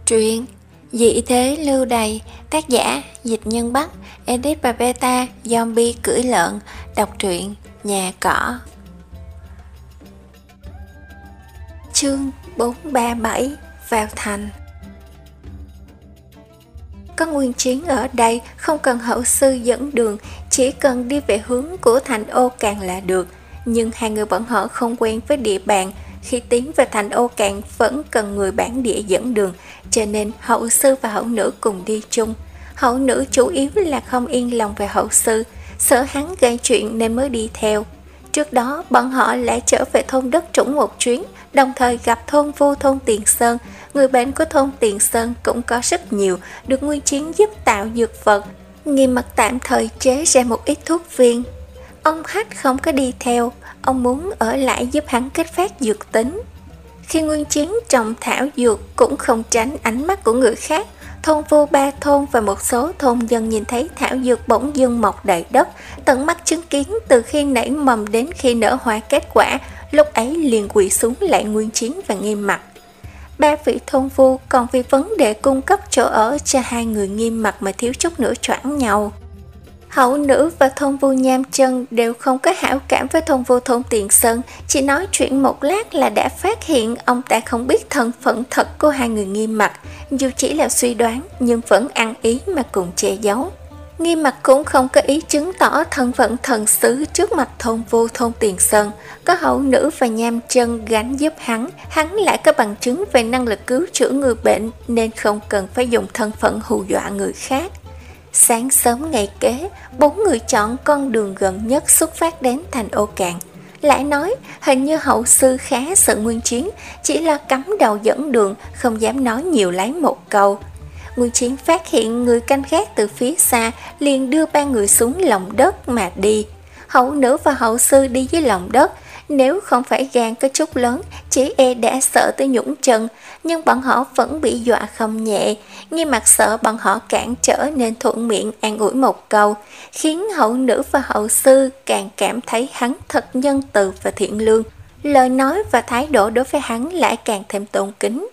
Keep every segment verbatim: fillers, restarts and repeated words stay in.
Truyện Dị thế lưu đày, tác giả Dịch Nhân Bắc, edit và beta Zombie cưỡi lợn. Đọc truyện Nhà Cỏ. Chương bốn ba bảy. Vào thành. Có Nguyên Chiến ở đây, không cần hậu sư dẫn đường, chỉ cần đi về hướng của thành Ô Càn là được. Nhưng hai người bọn họ không quen với địa bàn, khi tiến về thành Ô Càn vẫn cần người bản địa dẫn đường, cho nên hậu sư và hậu nữ cùng đi chung. Hậu nữ chủ yếu là không yên lòng về hậu sư, sợ hắn gây chuyện nên mới đi theo. Trước đó bọn họ lại trở về thôn đất trũng một chuyến, đồng thời gặp thôn vô thôn Tiền Sơn. Người bệnh của thôn Tiền Sơn cũng có rất nhiều, được Nguyên Chiến giúp tạo dược vật. Nghiêm Mặt tạm thời chế ra một ít thuốc viên. Ông Hách không có đi theo, ông muốn ở lại giúp hắn kết phát dược tính. Khi Nguyên Chiến trồng thảo dược cũng không tránh ánh mắt của người khác. Thôn Vô Ba thôn và một số thôn dân nhìn thấy thảo dược bỗng dưng mọc đầy đất, tận mắt chứng kiến từ khi nảy mầm đến khi nở hoa kết quả, lúc ấy liền quỳ xuống lại Nguyên Chiến và Nghiêm Mặt. Ba vị thôn Vu còn vì vấn đề cung cấp chỗ ở cho hai người Nghiêm Mặt mà thiếu chút nữa choảng nhau. Hậu nữ và thôn Vu Nham Chân đều không có hảo cảm với thôn Vu thôn Tiền Sơn, chỉ nói chuyện một lát là đã phát hiện ông ta không biết thân phận thật của hai người Nghiêm Mặt, dù chỉ là suy đoán nhưng vẫn ăn ý mà cùng che giấu. Nghiêm Mặt cũng không có ý chứng tỏ thân phận thần sứ trước mặt thôn Vu thôn Tiền Sơn, có hậu nữ và Nham Chân gánh giúp hắn, hắn lại có bằng chứng về năng lực cứu chữa người bệnh nên không cần phải dùng thân phận hù dọa người khác. Sáng sớm ngày kế, bốn người chọn con đường gần nhất xuất phát đến thành Ô Càn. Lại nói, hình như hậu sư khá sợ Nguyên Chiến, chỉ là cắm đầu dẫn đường, không dám nói nhiều lấy một câu. Nguyên Chiến phát hiện người canh gác từ phía xa, liền đưa ba người xuống lòng đất mà đi. Hậu nữ và hậu sư đi dưới lòng đất, nếu không phải gan có chút lớn, chỉ e đã sợ tới nhũng chân, nhưng bọn họ vẫn bị dọa không nhẹ. Nghiêm Mặt sợ bọn họ cản trở nên thuận miệng an ủi một câu, khiến hậu nữ và hậu sư càng cảm thấy hắn thật nhân từ và thiện lương. Lời nói và thái độ đối với hắn lại càng thêm tôn kính.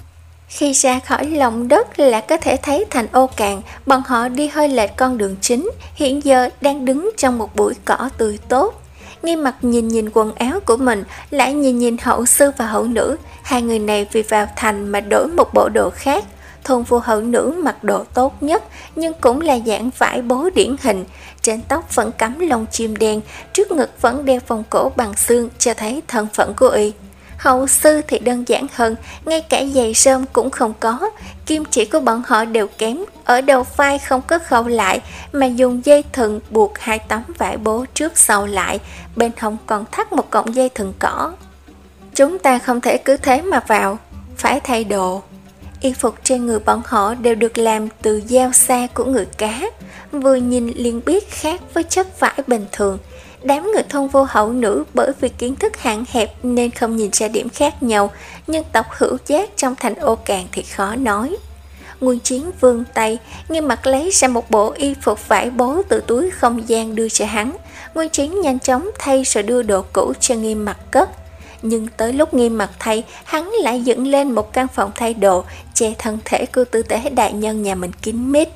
Khi ra khỏi lòng đất là có thể thấy thành Ô Càn, bọn họ đi hơi lệch con đường chính, hiện giờ đang đứng trong một bụi cỏ tươi tốt. Nghiêm Mặt nhìn nhìn quần áo của mình, lại nhìn nhìn hậu sư và hậu nữ, hai người này vì vào thành mà đổi một bộ đồ khác. Thôn Vu hậu nữ mặc đồ tốt nhất, nhưng cũng là dạng vải bố điển hình, trên tóc vẫn cắm lông chim đen, trước ngực vẫn đeo vòng cổ bằng xương cho thấy thân phận của y. Hậu sư thì đơn giản hơn, ngay cả giày rơm cũng không có, kim chỉ của bọn họ đều kém, ở đầu vai không có khâu lại mà dùng dây thừng buộc hai tấm vải bố trước sau lại, bên hông còn thắt một cọng dây thừng cỏ. Chúng ta không thể cứ thế mà vào, phải thay đồ. Y phục trên người bọn họ đều được làm từ dao sa của người cá, vừa nhìn liền biết khác với chất vải bình thường. Đám người thôn Vô hậu nữ bởi vì kiến thức hạn hẹp nên không nhìn ra điểm khác nhau, nhưng tộc hữu giác trong thành Ô Càn thì khó nói. Nguyên Chiến vươn tay, Nghiêm Mặt lấy ra một bộ y phục vải bố từ túi không gian đưa cho hắn. Nguyên Chiến nhanh chóng thay rồi đưa đồ cũ cho Nghiêm Mặt cất. Nhưng tới lúc Nghiêm Mặt thay, hắn lại dựng lên một căn phòng thay đồ, che thân thể của tư tế đại nhân nhà mình kín mít.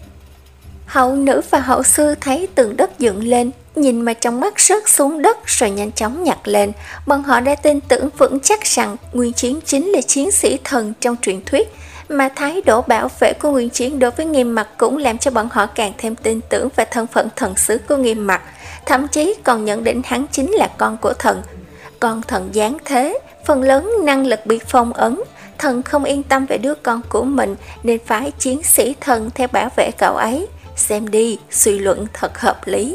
Hậu nữ và hậu sư thấy tường đất dựng lên, nhìn mà trong mắt rớt xuống đất rồi nhanh chóng nhặt lên. Bọn họ đã tin tưởng vững chắc rằng Nguyên Chiến chính là chiến sĩ thần trong truyền thuyết, mà thái độ bảo vệ của Nguyên Chiến đối với Nghiêm Mặt cũng làm cho bọn họ càng thêm tin tưởng về thân phận thần sứ của Nghiêm Mặt, thậm chí còn nhận định hắn chính là con của thần. Con thần giáng thế, phần lớn năng lực bị phong ấn, thần không yên tâm về đứa con của mình nên phải chiến sĩ thần theo bảo vệ cậu ấy. Xem đi, suy luận thật hợp lý.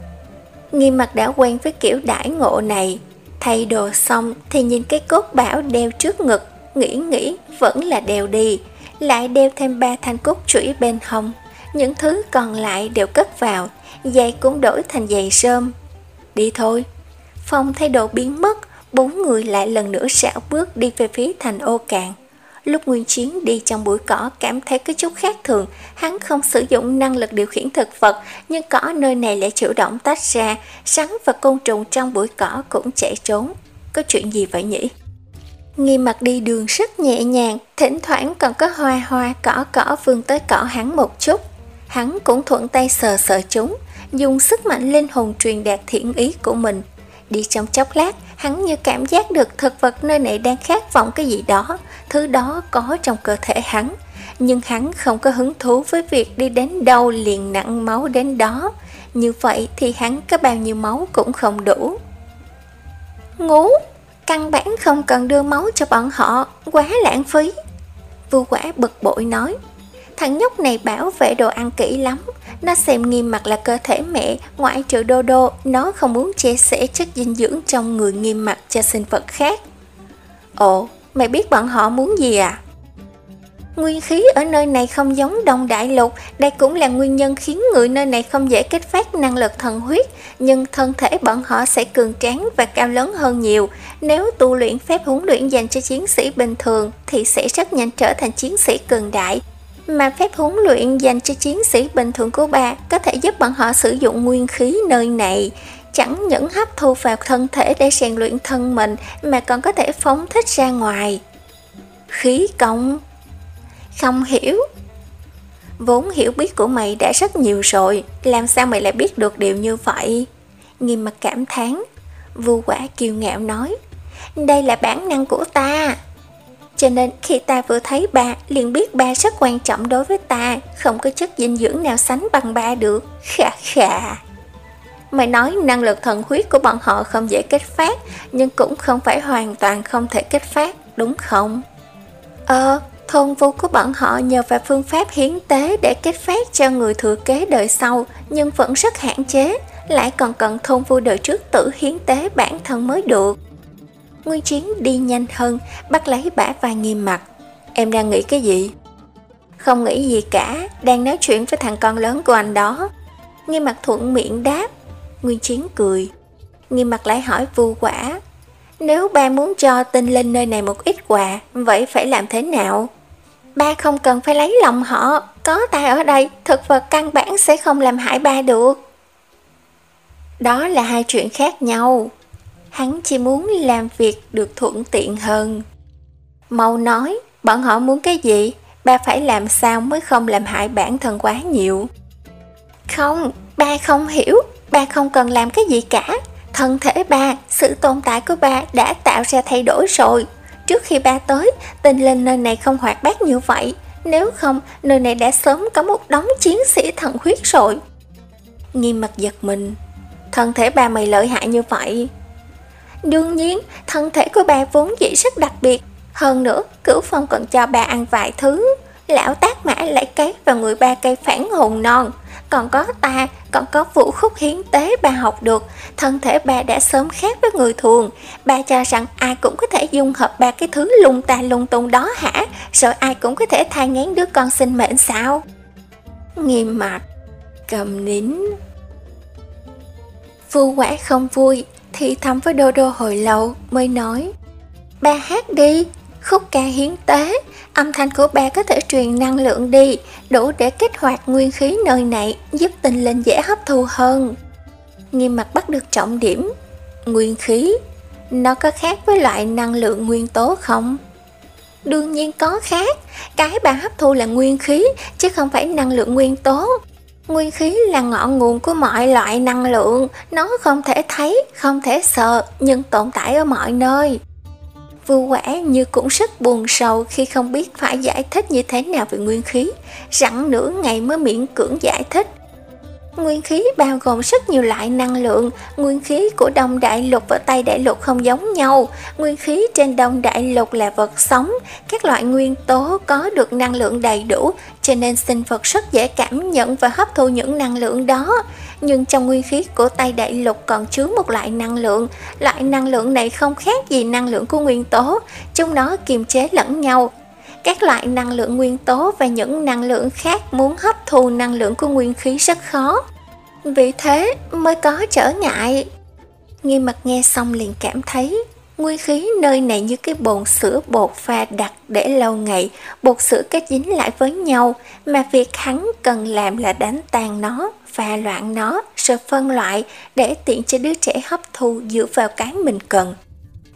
Nghiêm Mặt đã quen với kiểu đãi ngộ này. Thay đồ xong thì nhìn cái cốt bảo đeo trước ngực, nghĩ nghĩ vẫn là đeo đi, lại đeo thêm ba thanh cốt chủy bên hông. Những thứ còn lại đều cất vào, giày cũng đổi thành giày rơm. Đi thôi. Phòng thay đồ biến mất, bốn người lại lần nữa rảo bước đi về phía thành Ô Càn. Lúc Nguyên Chiến đi trong bụi cỏ cảm thấy có chút khác thường, hắn không sử dụng năng lực điều khiển thực vật, nhưng cỏ nơi này lại chủ động tách ra, rắn và côn trùng trong bụi cỏ cũng chạy trốn. Có chuyện gì vậy nhỉ? Nghiêm Mặt đi đường rất nhẹ nhàng, thỉnh thoảng còn có hoa hoa cỏ cỏ vươn tới cỏ hắn một chút. Hắn cũng thuận tay sờ sờ chúng, dùng sức mạnh linh hồn truyền đạt thiện ý của mình. Đi trong chốc lát, hắn như cảm giác được thực vật nơi này đang khát vọng cái gì đó, thứ đó có trong cơ thể hắn. Nhưng hắn không có hứng thú với việc đi đến đâu liền nặng máu đến đó. Như vậy thì hắn có bao nhiêu máu cũng không đủ. Ngủ, căn bản không cần đưa máu cho bọn họ, quá lãng phí. Vu Quả bực bội nói. Thằng nhóc này bảo vệ đồ ăn kỹ lắm. Nó xem Nghiêm Mặt là cơ thể mẹ, ngoại trừ Đô Đô, nó không muốn chia sẻ chất dinh dưỡng trong người Nghiêm Mặt cho sinh vật khác. Ồ, mày biết bọn họ muốn gì à? Nguyên khí ở nơi này không giống Đông Đại Lục, đây cũng là nguyên nhân khiến người nơi này không dễ kích phát năng lực thần huyết, nhưng thân thể bọn họ sẽ cường tráng và cao lớn hơn nhiều. Nếu tu luyện phép huấn luyện dành cho chiến sĩ bình thường thì sẽ rất nhanh trở thành chiến sĩ cường đại. Mà phép huấn luyện dành cho chiến sĩ bình thường của bà có thể giúp bọn họ sử dụng nguyên khí nơi này, chẳng những hấp thu vào thân thể để rèn luyện thân mình mà còn có thể phóng thích ra ngoài. Khí công? Không hiểu. Vốn hiểu biết của mày đã rất nhiều rồi, làm sao mày lại biết được điều như vậy? Nghiêm Mặt cảm thán. Vu Quả kiêu ngạo nói, đây là bản năng của ta. Cho nên khi ta vừa thấy ba liền biết ba rất quan trọng đối với ta, không có chất dinh dưỡng nào sánh bằng ba được. Khà khà. Mày nói năng lực thần huyết của bọn họ không dễ kết phát, nhưng cũng không phải hoàn toàn không thể kết phát, đúng không? Ờ, thôn vu của bọn họ nhờ vào phương pháp hiến tế để kết phát cho người thừa kế đời sau, nhưng vẫn rất hạn chế, lại còn cần thôn vu đời trước tự hiến tế bản thân mới được. Nguyên Chiến đi nhanh hơn, bắt lấy bả vai Nghiêm Mặt. Em đang nghĩ cái gì? Không nghĩ gì cả, đang nói chuyện với thằng con lớn của anh đó. Nghiêm Mặt thuận miệng đáp. Nguyên Chiến cười. Nghiêm Mặt lại hỏi Vu Quả, nếu ba muốn cho tinh linh nơi này một ít quà, vậy phải làm thế nào? Ba không cần phải lấy lòng họ, có ta ở đây, thực vật căn bản sẽ không làm hại ba được. Đó là hai chuyện khác nhau. Hắn chỉ muốn làm việc được thuận tiện hơn. Mau nói, bọn họ muốn cái gì? Ba phải làm sao mới không làm hại bản thân quá nhiều? Không, ba không hiểu. Ba không cần làm cái gì cả. Thân thể ba, sự tồn tại của ba đã tạo ra thay đổi rồi. Trước khi ba tới, tình linh nơi này không hoạt bát như vậy. Nếu không, nơi này đã sớm có một đống chiến sĩ thần huyết rồi. Nghiêm Mặt giật mình. Thân thể ba mày lợi hại như vậy? Đương nhiên, thân thể của ba vốn dĩ rất đặc biệt. Hơn nữa, Cửu Phong còn cho ba ăn vài thứ. Lão Tác Mã lại cấy vào người ba cây phản hồn non. Còn có ta, còn có vũ khúc hiến tế ba học được. Thân thể ba đã sớm khác với người thường. Ba cho rằng ai cũng có thể dung hợp ba cái thứ lung ta lung tung đó hả? Rồi ai cũng có thể thai nghén đứa con sinh mệnh sao? Nghiêm Mặt cầm nín. Vu Quả không vui, thì thầm với Đô Đô hồi lâu mới nói, ba hát đi, khúc ca hiến tế, âm thanh của ba có thể truyền năng lượng đi, đủ để kích hoạt nguyên khí nơi này, giúp tinh linh dễ hấp thu hơn. Nghiêm Mặt bắt được trọng điểm. Nguyên khí, nó có khác với loại năng lượng nguyên tố không? Đương nhiên có khác, cái ba hấp thu là nguyên khí, chứ không phải năng lượng nguyên tố. Nguyên khí là ngọn nguồn của mọi loại năng lượng, nó không thể thấy, không thể sờ, nhưng tồn tại ở mọi nơi. Vu Quả như cũng rất buồn sầu khi không biết phải giải thích như thế nào về nguyên khí, rặn nửa ngày mới miễn cưỡng giải thích. Nguyên khí bao gồm rất nhiều loại năng lượng, nguyên khí của Đông Đại Lục và Tây Đại Lục không giống nhau. Nguyên khí trên Đông Đại Lục là vật sống, các loại nguyên tố có được năng lượng đầy đủ, cho nên sinh vật rất dễ cảm nhận và hấp thu những năng lượng đó. Nhưng trong nguyên khí của Tây Đại Lục còn chứa một loại năng lượng, loại năng lượng này không khác gì năng lượng của nguyên tố, chúng nó kiềm chế lẫn nhau. Các loại năng lượng nguyên tố và những năng lượng khác muốn hấp thu năng lượng của nguyên khí rất khó, vì thế mới có trở ngại. Nghiêm Mặt nghe xong liền cảm thấy nguyên khí nơi này như cái bồn sữa bột pha đặc để lâu ngày, bột sữa kết dính lại với nhau, mà việc hắn cần làm là đánh tan nó, pha loãng nó, rồi phân loại để tiện cho đứa trẻ hấp thu dựa vào cái mình cần.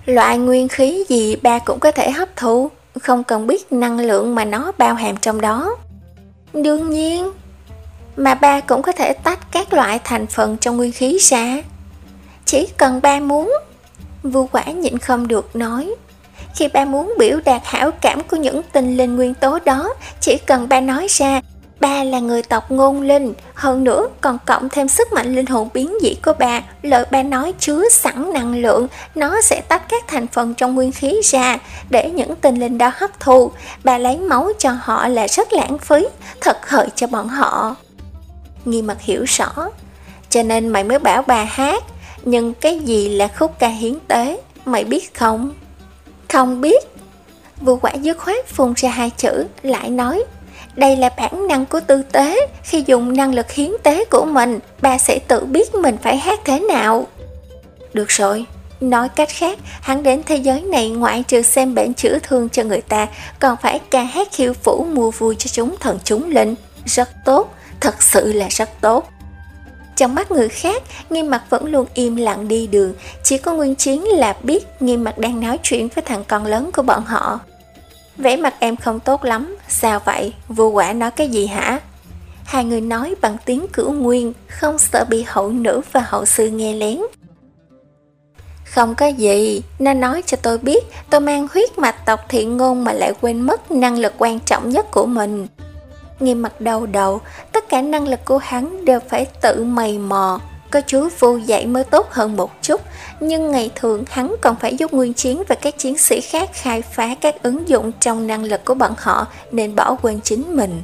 Loại nguyên khí gì ba cũng có thể hấp thụ, không cần biết năng lượng mà nó bao hàm trong đó. Đương nhiên, mà ba cũng có thể tách các loại thành phần trong nguyên khí ra. Chỉ cần ba muốn. Vua Quả nhịn không được nói. Khi ba muốn biểu đạt hảo cảm của những tinh linh nguyên tố đó, chỉ cần ba nói ra, ba là người tộc Ngôn Linh, hơn nữa còn cộng thêm sức mạnh linh hồn biến dị của ba, lời ba nói chứa sẵn năng lượng, nó sẽ tách các thành phần trong nguyên khí ra, để những tinh linh đó hấp thu. Ba lấy máu cho họ là rất lãng phí, thật hời cho bọn họ. Nghiêm Mặt hiểu rõ, cho nên mày mới bảo bà hát, nhưng cái gì là khúc ca hiến tế, mày biết không? Không biết. Vua Quả dứt khoát phun ra hai chữ, lại nói, đây là bản năng của tư tế, khi dùng năng lực hiến tế của mình, bà sẽ tự biết mình phải hát thế nào. Được rồi, nói cách khác, hắn đến thế giới này ngoại trừ xem bệnh chữa thương cho người ta, còn phải ca hát khiêu vũ mua vui cho chúng thần chúng linh. Rất tốt, thật sự là rất tốt. Trong mắt người khác, Nghiêm Mặt vẫn luôn im lặng đi đường, chỉ có Nguyên Chiến là biết Nghiêm Mặt đang nói chuyện với thằng con lớn của bọn họ. Vẻ mặt em không tốt lắm, sao vậy? Vua Quả nói cái gì hả? Hai người nói bằng tiếng Cửu Nguyên, không sợ bị hậu nữ và hậu sư nghe lén. Không có gì, nó nói cho tôi biết tôi mang huyết mạch tộc Thiện Ngôn mà lại quên mất năng lực quan trọng nhất của mình. Nghiêm Mặt đau đầu, tất cả năng lực của hắn đều phải tự mày mò, có chú Vu dạy mới tốt hơn một chút, nhưng ngày thường hắn còn phải giúp Nguyên Chiến và các chiến sĩ khác khai phá các ứng dụng trong năng lực của bọn họ, nên bỏ quên chính mình.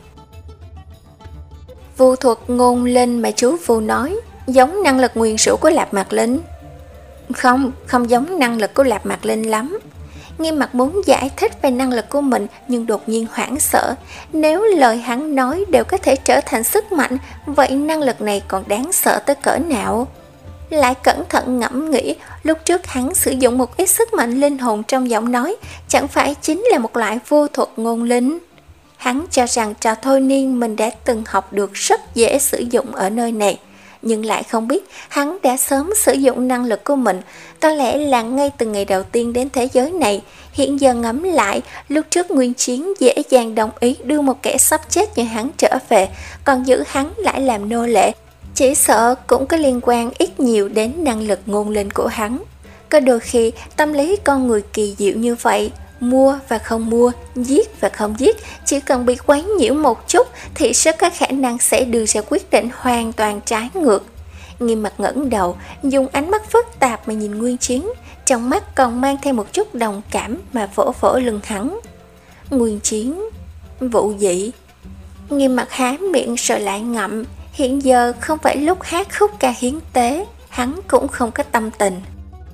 Vu thuật Ngôn Linh mà chú Vu nói, giống năng lực nguyền rủa của Lạp Mạc Linh. Không, không giống năng lực của Lạp Mạc Linh lắm. Nghiêm Mặt muốn giải thích về năng lực của mình, nhưng đột nhiên hoảng sợ. Nếu lời hắn nói đều có thể trở thành sức mạnh, vậy năng lực này còn đáng sợ tới cỡ nào? Lại cẩn thận ngẫm nghĩ, lúc trước hắn sử dụng một ít sức mạnh linh hồn trong giọng nói, chẳng phải chính là một loại vô thuật ngôn linh? Hắn cho rằng trò thôi niên mình đã từng học được rất dễ sử dụng ở nơi này, nhưng lại không biết hắn đã sớm sử dụng năng lực của mình, có lẽ là ngay từ ngày đầu tiên đến thế giới này. Hiện giờ ngẫm lại, lúc trước Nguyên Chiến dễ dàng đồng ý đưa một kẻ sắp chết như hắn trở về, còn giữ hắn lại làm nô lệ, chỉ sợ cũng có liên quan ít nhiều đến năng lực ngôn linh của hắn. Có đôi khi tâm lý con người kỳ diệu như vậy, mua và không mua, giết và không giết, chỉ cần bị quấy nhiễu một chút thì rất có khả năng sẽ đưa ra quyết định hoàn toàn trái ngược. Nghiêm Mặt ngẩng đầu, dùng ánh mắt phức tạp mà nhìn Nguyên Chiến, trong mắt còn mang thêm một chút đồng cảm mà vỗ vỗ lưng hắn. Nguyên Chiến, vụ dị. Nghiêm Mặt há miệng rồi lại ngậm, hiện giờ không phải lúc hát khúc ca hiến tế, hắn cũng không có tâm tình.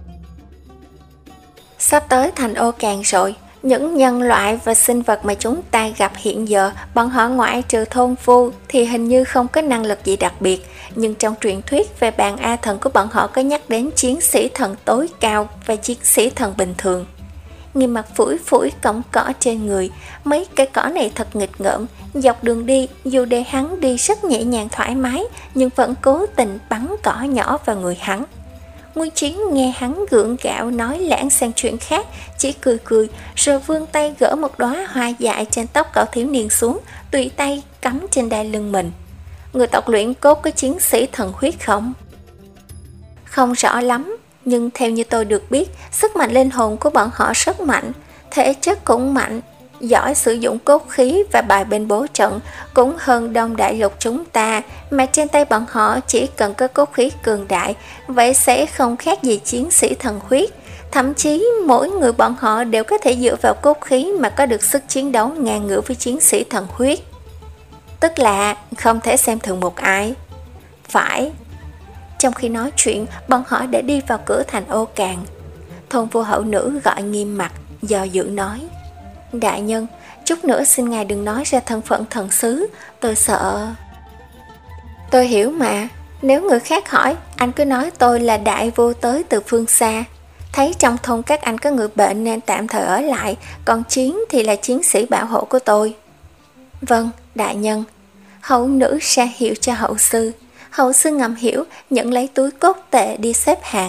Sắp tới thành Ô Càn rồi, những nhân loại và sinh vật mà chúng ta gặp hiện giờ, bọn họ ngoại trừ thôn phu thì hình như không có năng lực gì đặc biệt, nhưng trong truyền thuyết về bàn A thần của bọn họ có nhắc đến chiến sĩ thần tối cao và chiến sĩ thần bình thường. Nghiêm Mặt phủi phủi cọng cỏ trên người, mấy cái cỏ này thật nghịch ngợm, dọc đường đi dù để hắn đi rất nhẹ nhàng thoải mái, nhưng vẫn cố tình bắn cỏ nhỏ vào người hắn. Nguyên Chiến nghe hắn gượng gạo nói lãng sang chuyện khác, chỉ cười cười rồi vươn tay gỡ một đóa hoa dại trên tóc cậu thiếu niên xuống, tùy tay cắm trên đai lưng mình. Người tộc Luyện Cốt có chiến sĩ thần huyết không? Không rõ lắm, nhưng theo như tôi được biết, sức mạnh linh hồn của bọn họ rất mạnh, thể chất cũng mạnh, giỏi sử dụng cốt khí và bài bên bố trận, cũng hơn Đông Đại Lục chúng ta, mà trên tay bọn họ chỉ cần có cốt khí cường đại, vậy sẽ không khác gì chiến sĩ thần huyết. Thậm chí mỗi người bọn họ đều có thể dựa vào cốt khí mà có được sức chiến đấu ngang ngửa với chiến sĩ thần huyết. Tức là không thể xem thường một ai. Phải. Trong khi nói chuyện, bọn họ đã đi vào cửa thành Ô Càn. Thôn vua hậu nữ gọi Nghiêm Mặt, do dự nói: Đại nhân, chút nữa xin ngài đừng nói ra thân phận thần sứ, tôi sợ. Tôi hiểu mà, nếu người khác hỏi, anh cứ nói tôi là đại vô tới từ phương xa. Thấy trong thôn các anh có người bệnh nên tạm thời ở lại, còn Chiến thì là chiến sĩ bảo hộ của tôi. Vâng, đại nhân. Hậu nữ ra hiệu cho hậu sư. Hậu sư ngầm hiểu, nhận lấy túi cốt tệ đi xếp hàng.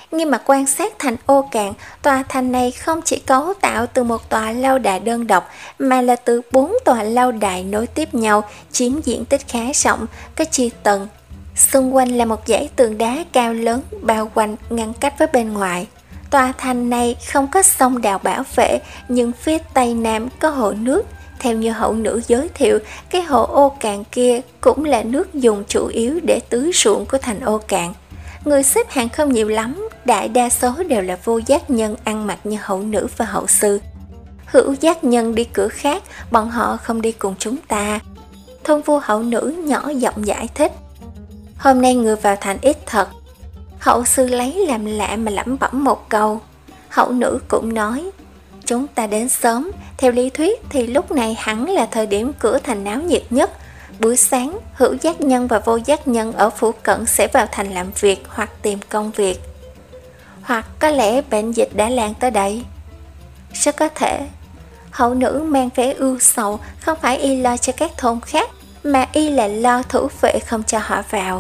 Nghiêm Mặt quan sát thành Ô Cạn, tòa thành này không chỉ cấu tạo từ một tòa lâu đài đơn độc, mà là từ bốn tòa lâu đài nối tiếp nhau, chiếm diện tích khá rộng, có chia tầng. Xung quanh là một dãy tường đá cao lớn, bao quanh ngăn cách với bên ngoài. Tòa thành này không có sông đào bảo vệ, nhưng phía tây nam có hồ nước. Theo như hậu nữ giới thiệu, cái hồ Ô Cạn kia cũng là nước dùng chủ yếu để tưới ruộng của thành Ô Cạn. Người xếp hàng không nhiều lắm, đại đa số đều là vô giác nhân ăn mặc như hậu nữ và hậu sư. Hữu giác nhân đi cửa khác, bọn họ không đi cùng chúng ta. Thôn vua hậu nữ nhỏ giọng giải thích. Hôm nay người vào thành ít thật. Hậu sư lấy làm lạ mà lẩm bẩm một câu. Hậu nữ cũng nói, chúng ta đến sớm, theo lý thuyết thì lúc này hẳn là thời điểm cửa thành náo nhiệt nhất. Buổi sáng, hữu giác nhân và vô giác nhân ở phủ cận sẽ vào thành làm việc hoặc tìm công việc. Hoặc có lẽ bệnh dịch đã lan tới đây. Rất có thể. Hậu nữ mang vẻ ưu sầu, không phải y lo cho các thôn khác, mà y là lo thủ vệ không cho họ vào.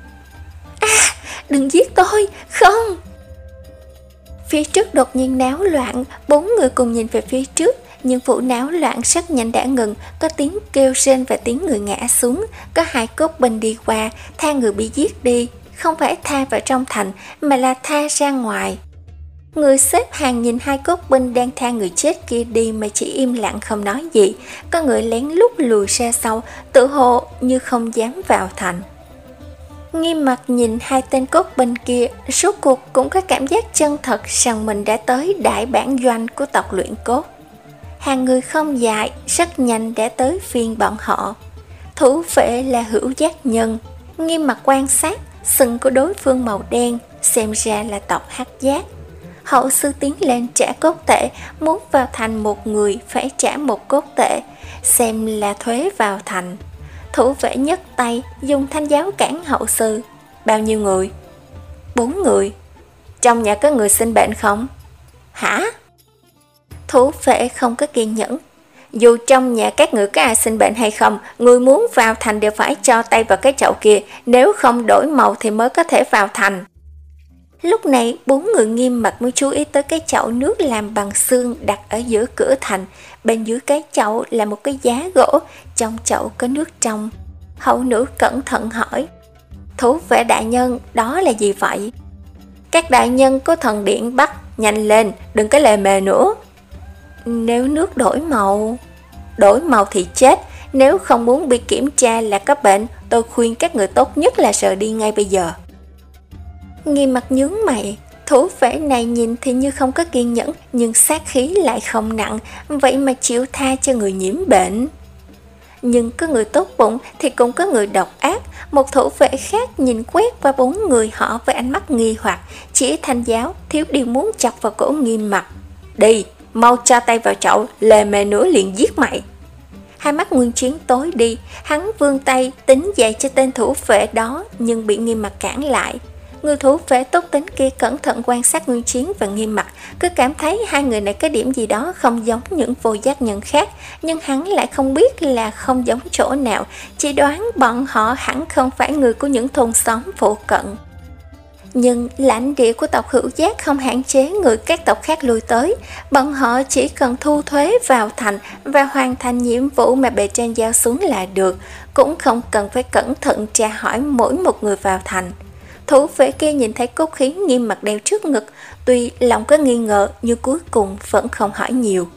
À, đừng giết tôi, không! Phía trước đột nhiên náo loạn, bốn người cùng nhìn về phía trước, nhưng vụ náo loạn rất nhanh đã ngừng, có tiếng kêu rên và tiếng người ngã xuống, có hai cốt binh đi qua, tha người bị giết đi, không phải tha vào trong thành, mà là tha ra ngoài. Người xếp hàng nhìn hai cốt binh đang tha người chết kia đi mà chỉ im lặng không nói gì, có người lén lút lùi ra sau, tự hồ như không dám vào thành. Nghiêm Mặt nhìn hai tên cốt binh kia, rốt cuộc cũng có cảm giác chân thật rằng mình đã tới đại bản doanh của tộc luyện cốt. Hàng người không dài, rất nhanh đã tới phiên bọn họ. Thủ vệ là hữu giác nhân. Nghiêm Mặt quan sát, sừng của đối phương màu đen, xem ra là tộc hắc giác. Hậu sư tiến lên trả cốt tệ, muốn vào thành một người phải trả một cốt tệ, xem là thuế vào thành. Thủ vệ nhấc tay, dùng thanh giáo cản hậu sư. Bao nhiêu người? Bốn người. Trong nhà có người sinh bệnh không? Hả? Thủ vệ không có kiên nhẫn. Dù trong nhà các người có ai sinh bệnh hay không, người muốn vào thành đều phải cho tay vào cái chậu kia, nếu không đổi màu thì mới có thể vào thành. Lúc này, bốn người Nghiêm Mặt mới chú ý tới cái chậu nước làm bằng xương đặt ở giữa cửa thành. Bên dưới cái chậu là một cái giá gỗ, trong chậu có nước trong. Hậu nữ cẩn thận hỏi, thủ vệ đại nhân, đó là gì vậy? Các đại nhân có thần điện bắt, nhanh lên, đừng có lề mề nữa. Nếu nước đổi màu... Đổi màu thì chết, nếu không muốn bị kiểm tra là có bệnh, tôi khuyên các người tốt nhất là rời đi ngay bây giờ. Nghiêm Mặt nhướng mày, thủ vệ này nhìn thì như không có kiên nhẫn, nhưng sát khí lại không nặng, vậy mà chịu tha cho người nhiễm bệnh. Nhưng có người tốt bụng thì cũng có người độc ác. Một thủ vệ khác nhìn quét qua bốn người họ với ánh mắt nghi hoặc, chỉ thanh giáo, thiếu điều muốn chọc vào cổ Nghiêm Mặt. Đi, mau cho tay vào chậu, lề mề nữa liền giết mày. Hai mắt Nguyên Chiến tối đi, hắn vươn tay tính dạy cho tên thủ vệ đó, nhưng bị Nghiêm Mặt cản lại. Người thủ vệ tốt tính kia cẩn thận quan sát Nguyên Chiến và Nghiêm Mặt, cứ cảm thấy hai người này có điểm gì đó không giống những vô giác nhân khác, nhưng hắn lại không biết là không giống chỗ nào, chỉ đoán bọn họ hẳn không phải người của những thôn xóm phụ cận. Nhưng lãnh địa của tộc Hữu Giác không hạn chế người các tộc khác lui tới, bọn họ chỉ cần thu thuế vào thành và hoàn thành nhiệm vụ mà bề trên giao xuống là được, cũng không cần phải cẩn thận tra hỏi mỗi một người vào thành. Thủ vệ kia nhìn thấy cốt khí Nghiêm Mặt đeo trước ngực, tuy lòng có nghi ngờ nhưng cuối cùng vẫn không hỏi nhiều.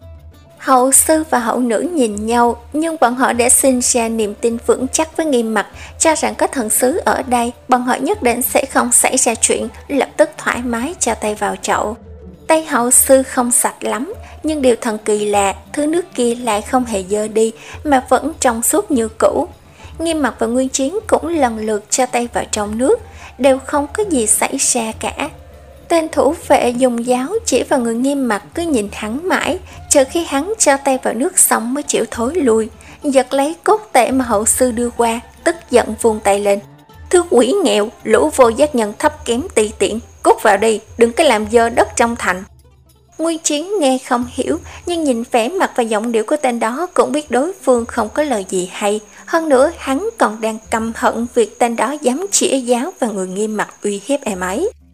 Hậu sư và hậu nữ nhìn nhau, nhưng bọn họ đã sinh ra niềm tin vững chắc với Nghiêm Mặt, cho rằng có thần sứ ở đây, bọn họ nhất định sẽ không xảy ra chuyện, lập tức thoải mái cho tay vào chậu. Tay hậu sư không sạch lắm, nhưng điều thần kỳ là thứ nước kia lại không hề dơ đi, mà vẫn trong suốt như cũ. Nghiêm Mặt và Nguyên Chiến cũng lần lượt cho tay vào trong nước, đều không có gì xảy ra cả. Tên thủ vệ dùng giáo chỉ vào người Nghiêm Mặt, cứ nhìn hắn mãi, chờ khi hắn cho tay vào nước xong mới chịu thối lui, giật lấy cốt tệ mà hậu sư đưa qua, tức giận vung tay lên. Thứ quỷ nghèo, lũ vô giác nhân thấp kém tỳ tiện, cút vào đi, đừng có làm dơ đất trong thành. Nguyên Chiến nghe không hiểu, nhưng nhìn vẻ mặt và giọng điệu của tên đó cũng biết đối phương không có lời gì hay. Hơn nữa hắn còn đang căm hận việc tên đó dám chĩa giáo vào người Nghiêm Mặt uy hiếp em ấy.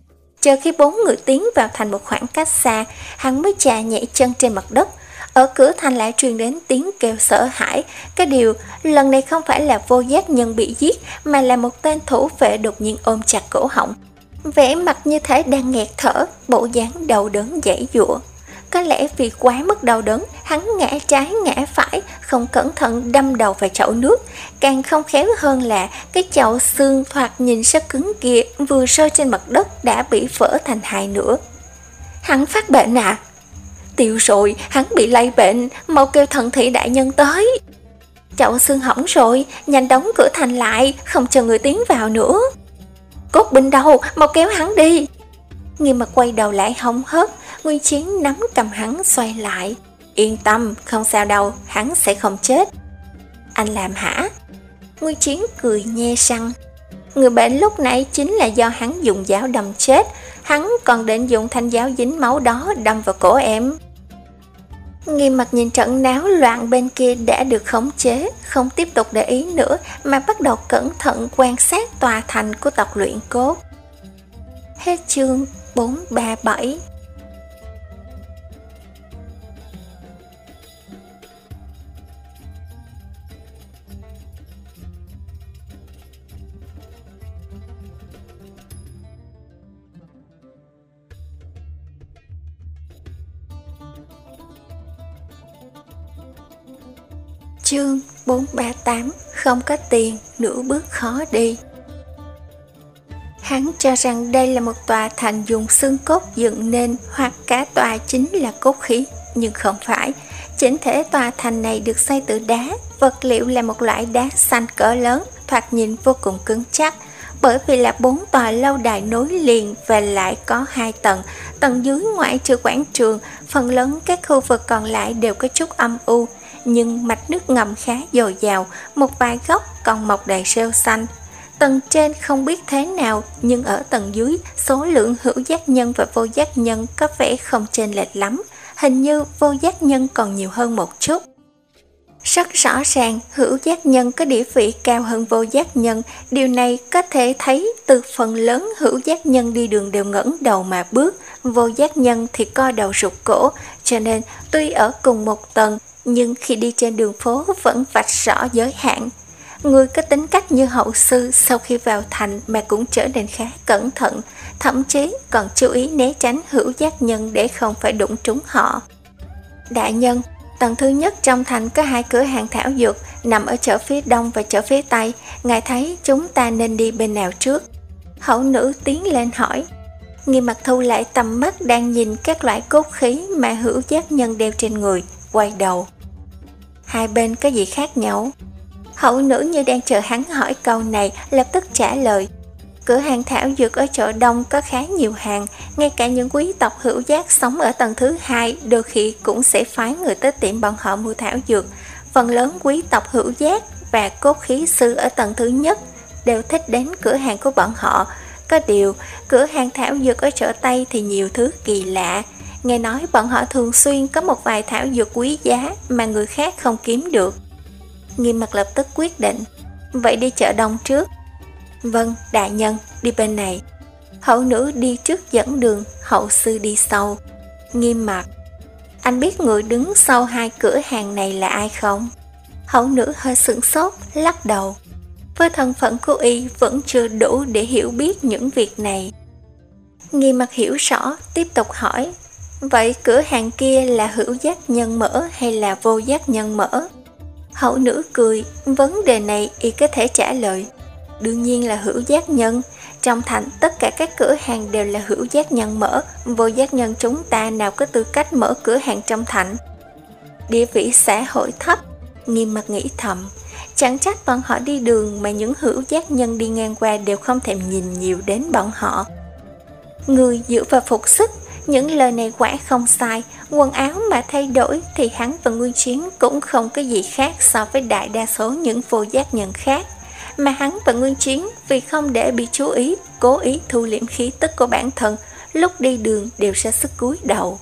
Chờ khi bốn người tiến vào thành một khoảng cách xa, hắn mới chà nhảy chân trên mặt đất. Ở cửa thành lại truyền đến tiếng kêu sợ hãi. Cái điều lần này không phải là Vô Giác Nhân bị giết, mà là một tên thủ vệ đột nhiên ôm chặt cổ họng, vẻ mặt như thể đang nghẹt thở, bộ dáng đau đớn giãy giụa. Có lẽ vì quá mức đau đớn, hắn ngã trái ngã phải, không cẩn thận đâm đầu vào chậu nước. Càng không khéo hơn là cái chậu xương thoạt nhìn rất cứng kia vừa rơi trên mặt đất đã bị vỡ thành hai nửa. Hắn phát bệnh à? Tiêu rồi, hắn bị lây bệnh, mau kêu thần thị đại nhân tới. Chậu xương hỏng rồi, nhanh đóng cửa thành lại, không cho người tiến vào nữa. Cốt binh đâu, mau kéo hắn đi. Nghiêm Mặt quay đầu lại hông hớt, Nguyên Chiến nắm cầm hắn xoay lại. Yên tâm, không sao đâu, hắn sẽ không chết. Anh làm hả? Nguyên Chiến cười nhe răng. Người bệnh lúc nãy chính là do hắn dùng giáo đâm chết, hắn còn định dùng thanh giáo dính máu đó đâm vào cổ em. Nghiêm Mặt nhìn trận náo loạn bên kia đã được khống chế, không tiếp tục để ý nữa mà bắt đầu cẩn thận quan sát tòa thành của tộc luyện cốt. Hết chương bốn ba bảy. Chương bốn ba tám. Không có tiền, nửa bước khó đi. Hắn cho rằng đây là một tòa thành dùng xương cốt dựng nên, hoặc cả tòa chính là cốt khí, nhưng không phải. Chỉnh thể tòa thành này được xây từ đá, vật liệu là một loại đá xanh cỡ lớn, thoạt nhìn vô cùng cứng chắc. Bởi vì là bốn tòa lâu đài nối liền và lại có hai tầng, tầng dưới ngoại trừ quảng trường, phần lớn các khu vực còn lại đều có chút âm u, nhưng mạch nước ngầm khá dồi dào, một vài góc còn mọc đầy rêu xanh. Tầng trên không biết thế nào, nhưng ở tầng dưới, số lượng hữu giác nhân và vô giác nhân có vẻ không chênh lệch lắm, hình như vô giác nhân còn nhiều hơn một chút. Rất rõ ràng, hữu giác nhân có địa vị cao hơn vô giác nhân, điều này có thể thấy từ phần lớn hữu giác nhân đi đường đều ngẩng đầu mà bước, vô giác nhân thì co đầu rụt cổ, cho nên tuy ở cùng một tầng, nhưng khi đi trên đường phố vẫn vạch rõ giới hạn. Người có tính cách như hậu sư sau khi vào thành mà cũng trở nên khá cẩn thận, thậm chí còn chú ý né tránh hữu giác nhân để không phải đụng trúng họ. Đại nhân, tầng thứ nhất trong thành có hai cửa hàng thảo dược nằm ở chợ phía đông và chợ phía tây, ngài thấy chúng ta nên đi bên nào trước? Hậu nữ tiến lên hỏi. Nghiêm Mặt thu lại tầm mắt đang nhìn các loại cốt khí mà hữu giác nhân đeo trên người, quay đầu. Hai bên có gì khác nhau? Hậu nữ như đang chờ hắn hỏi câu này, lập tức trả lời. Cửa hàng thảo dược ở chợ đông có khá nhiều hàng, ngay cả những quý tộc hữu giác sống ở tầng thứ hai đôi khi cũng sẽ phái người tới tiệm bọn họ mua thảo dược. Phần lớn quý tộc hữu giác và cốt khí sư ở tầng thứ nhất đều thích đến cửa hàng của bọn họ. Có điều, cửa hàng thảo dược ở chợ Tây thì nhiều thứ kỳ lạ. Nghe nói bọn họ thường xuyên có một vài thảo dược quý giá mà người khác không kiếm được. Nghiêm Mặt lập tức quyết định. Vậy đi chợ đông trước. Vâng, đại nhân, đi bên này. Hậu nữ đi trước dẫn đường, hậu sư đi sau. Nghiêm Mặt, anh biết người đứng sau hai cửa hàng này là ai không? Hậu nữ hơi sửng sốt, lắc đầu. Với thân phận của y vẫn chưa đủ để hiểu biết những việc này. Nghiêm Mặt hiểu rõ, tiếp tục hỏi. Vậy cửa hàng kia là hữu giác nhân mở hay là vô giác nhân mở? Hậu nữ cười, vấn đề này y có thể trả lời. Đương nhiên là hữu giác nhân. Trong thành tất cả các cửa hàng đều là hữu giác nhân mở, vô giác nhân chúng ta nào có tư cách mở cửa hàng trong thành. Địa vị xã hội thấp, Nghiêm Mặt nghĩ thầm. Chẳng trách bọn họ đi đường mà những hữu giác nhân đi ngang qua đều không thèm nhìn nhiều đến bọn họ. Người dựa vào phục sức, những lời này quả không sai. Quần áo mà thay đổi thì hắn và Nguyên Chiến cũng không có gì khác so với đại đa số những vô giác nhân khác. Mà hắn và Nguyên Chiến vì không để bị chú ý, cố ý thu liễm khí tức của bản thân, lúc đi đường đều ra sức cúi đầu.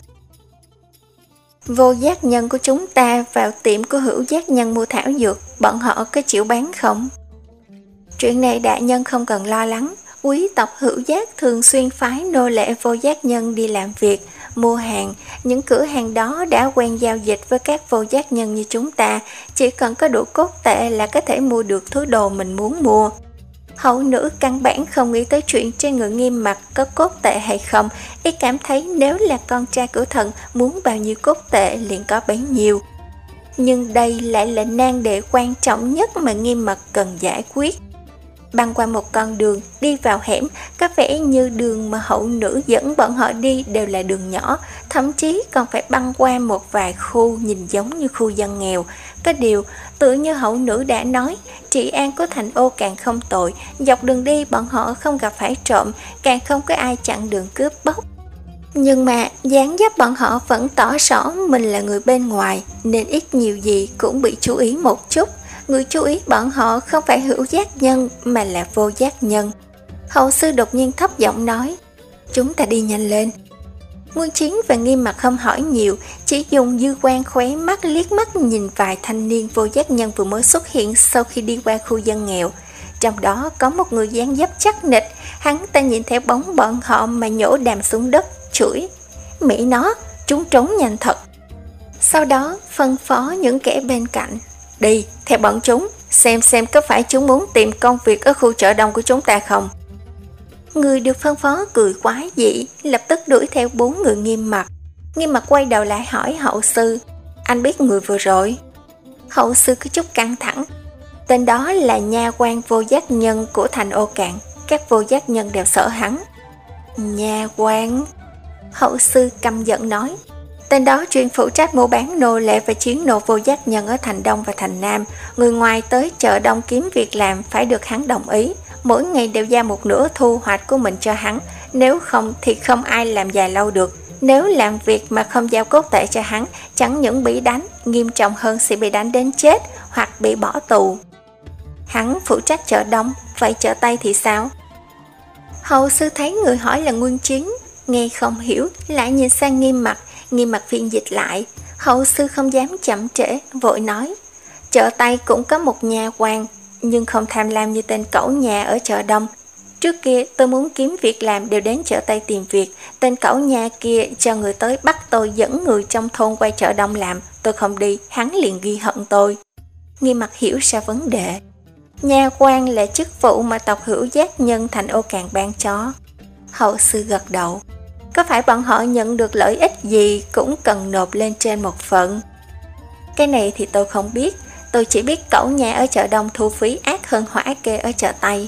Vô giác nhân của chúng ta vào tiệm của hữu giác nhân mua thảo dược, bọn họ có chịu bán không? Chuyện này đại nhân không cần lo lắng, Quý tộc hữu giác thường xuyên phái nô lệ vô giác nhân đi làm việc, mua hàng. Những cửa hàng đó đã quen giao dịch với các vô giác nhân như chúng ta, chỉ cần có đủ cốt tệ là có thể mua được thứ đồ mình muốn mua. Hậu nữ căn bản không nghĩ tới chuyện trên người Nghiêm Mặc có cốt tệ hay không, y cảm thấy nếu là con trai của thần muốn bao nhiêu cốt tệ liền có bấy nhiêu. Nhưng đây lại là nan đề quan trọng nhất mà Nghiêm Mặc cần giải quyết. Băng qua một con đường, đi vào hẻm, có vẻ như đường mà hậu nữ dẫn bọn họ đi đều là đường nhỏ, thậm chí còn phải băng qua một vài khu nhìn giống như khu dân nghèo. Có điều, tự như hậu nữ đã nói, trị an của thành ô càng không tồi, dọc đường đi bọn họ không gặp phải trộm, càng không có ai chặn đường cướp bóc. Nhưng mà dáng dấp bọn họ vẫn tỏ rõ mình là người bên ngoài, nên ít nhiều gì cũng bị chú ý một chút. Người chú ý bọn họ không phải hữu giác nhân mà là vô giác nhân. Hậu sư đột nhiên thấp giọng nói, chúng ta đi nhanh lên. Nguyên Chiến và Nghiêm Mặc không hỏi nhiều, chỉ dùng dư quan khóe mắt liếc mắt nhìn vài thanh niên vô giác nhân vừa mới xuất hiện sau khi đi qua khu dân nghèo. Trong đó có một người dáng dấp chắc nịch, hắn ta nhìn theo bóng bọn họ mà nhổ đàm xuống đất, chửi, Mỹ nó, chúng trốn nhanh thật. Sau đó phân phó những kẻ bên cạnh, đi theo bọn chúng, xem xem có phải chúng muốn tìm công việc ở khu chợ đông của chúng ta không. Người được phân phó cười quái dị, lập tức đuổi theo bốn người Nghiêm Mặc. Nghiêm Mặc quay đầu lại hỏi hậu sư, anh biết người vừa rồi? Hậu sư có chút căng thẳng. Tên đó là nha quan vô giác nhân của thành Ô Cạn, các vô giác nhân đều sợ hắn. Nha quan? Hậu sư căm giận nói, tên đó chuyên phụ trách mua bán nô lệ và chiến nô vô giác nhân ở thành Đông và thành Nam. Người ngoài tới chợ Đông kiếm việc làm phải được hắn đồng ý. Mỗi ngày đều giao một nửa thu hoạch của mình cho hắn, nếu không thì không ai làm dài lâu được. Nếu làm việc mà không giao cốt tệ cho hắn, chẳng những bị đánh, nghiêm trọng hơn sẽ bị đánh đến chết hoặc bị bỏ tù. Hắn phụ trách chợ Đông, vậy chợ Tây thì sao? Hậu sư thấy người hỏi là Nguyên Chiến, nghe không hiểu, lại nhìn sang Nghiêm Mặc. Nghiêm Mặc phiên dịch lại. Hậu sư không dám chậm trễ, vội nói, chợ Tây cũng có một nhà quan, nhưng không tham lam như tên cẩu nhà ở chợ Đông. Trước kia tôi muốn kiếm việc làm đều đến chợ Tây tìm việc, tên cẩu nhà kia cho người tới bắt tôi dẫn người trong thôn quay chợ Đông làm, tôi không đi, hắn liền ghi hận tôi. Nghiêm Mặc hiểu ra vấn đề. Nhà quan là chức vụ mà tộc hữu giác nhân thành Ô Cạn ban cho. Hậu sư gật đầu. Có phải bọn họ nhận được lợi ích gì cũng cần nộp lên trên một phần? Cái này thì tôi không biết, tôi chỉ biết cẩu nhà ở chợ Đông thu phí ác hơn hỏa kê ở chợ Tây.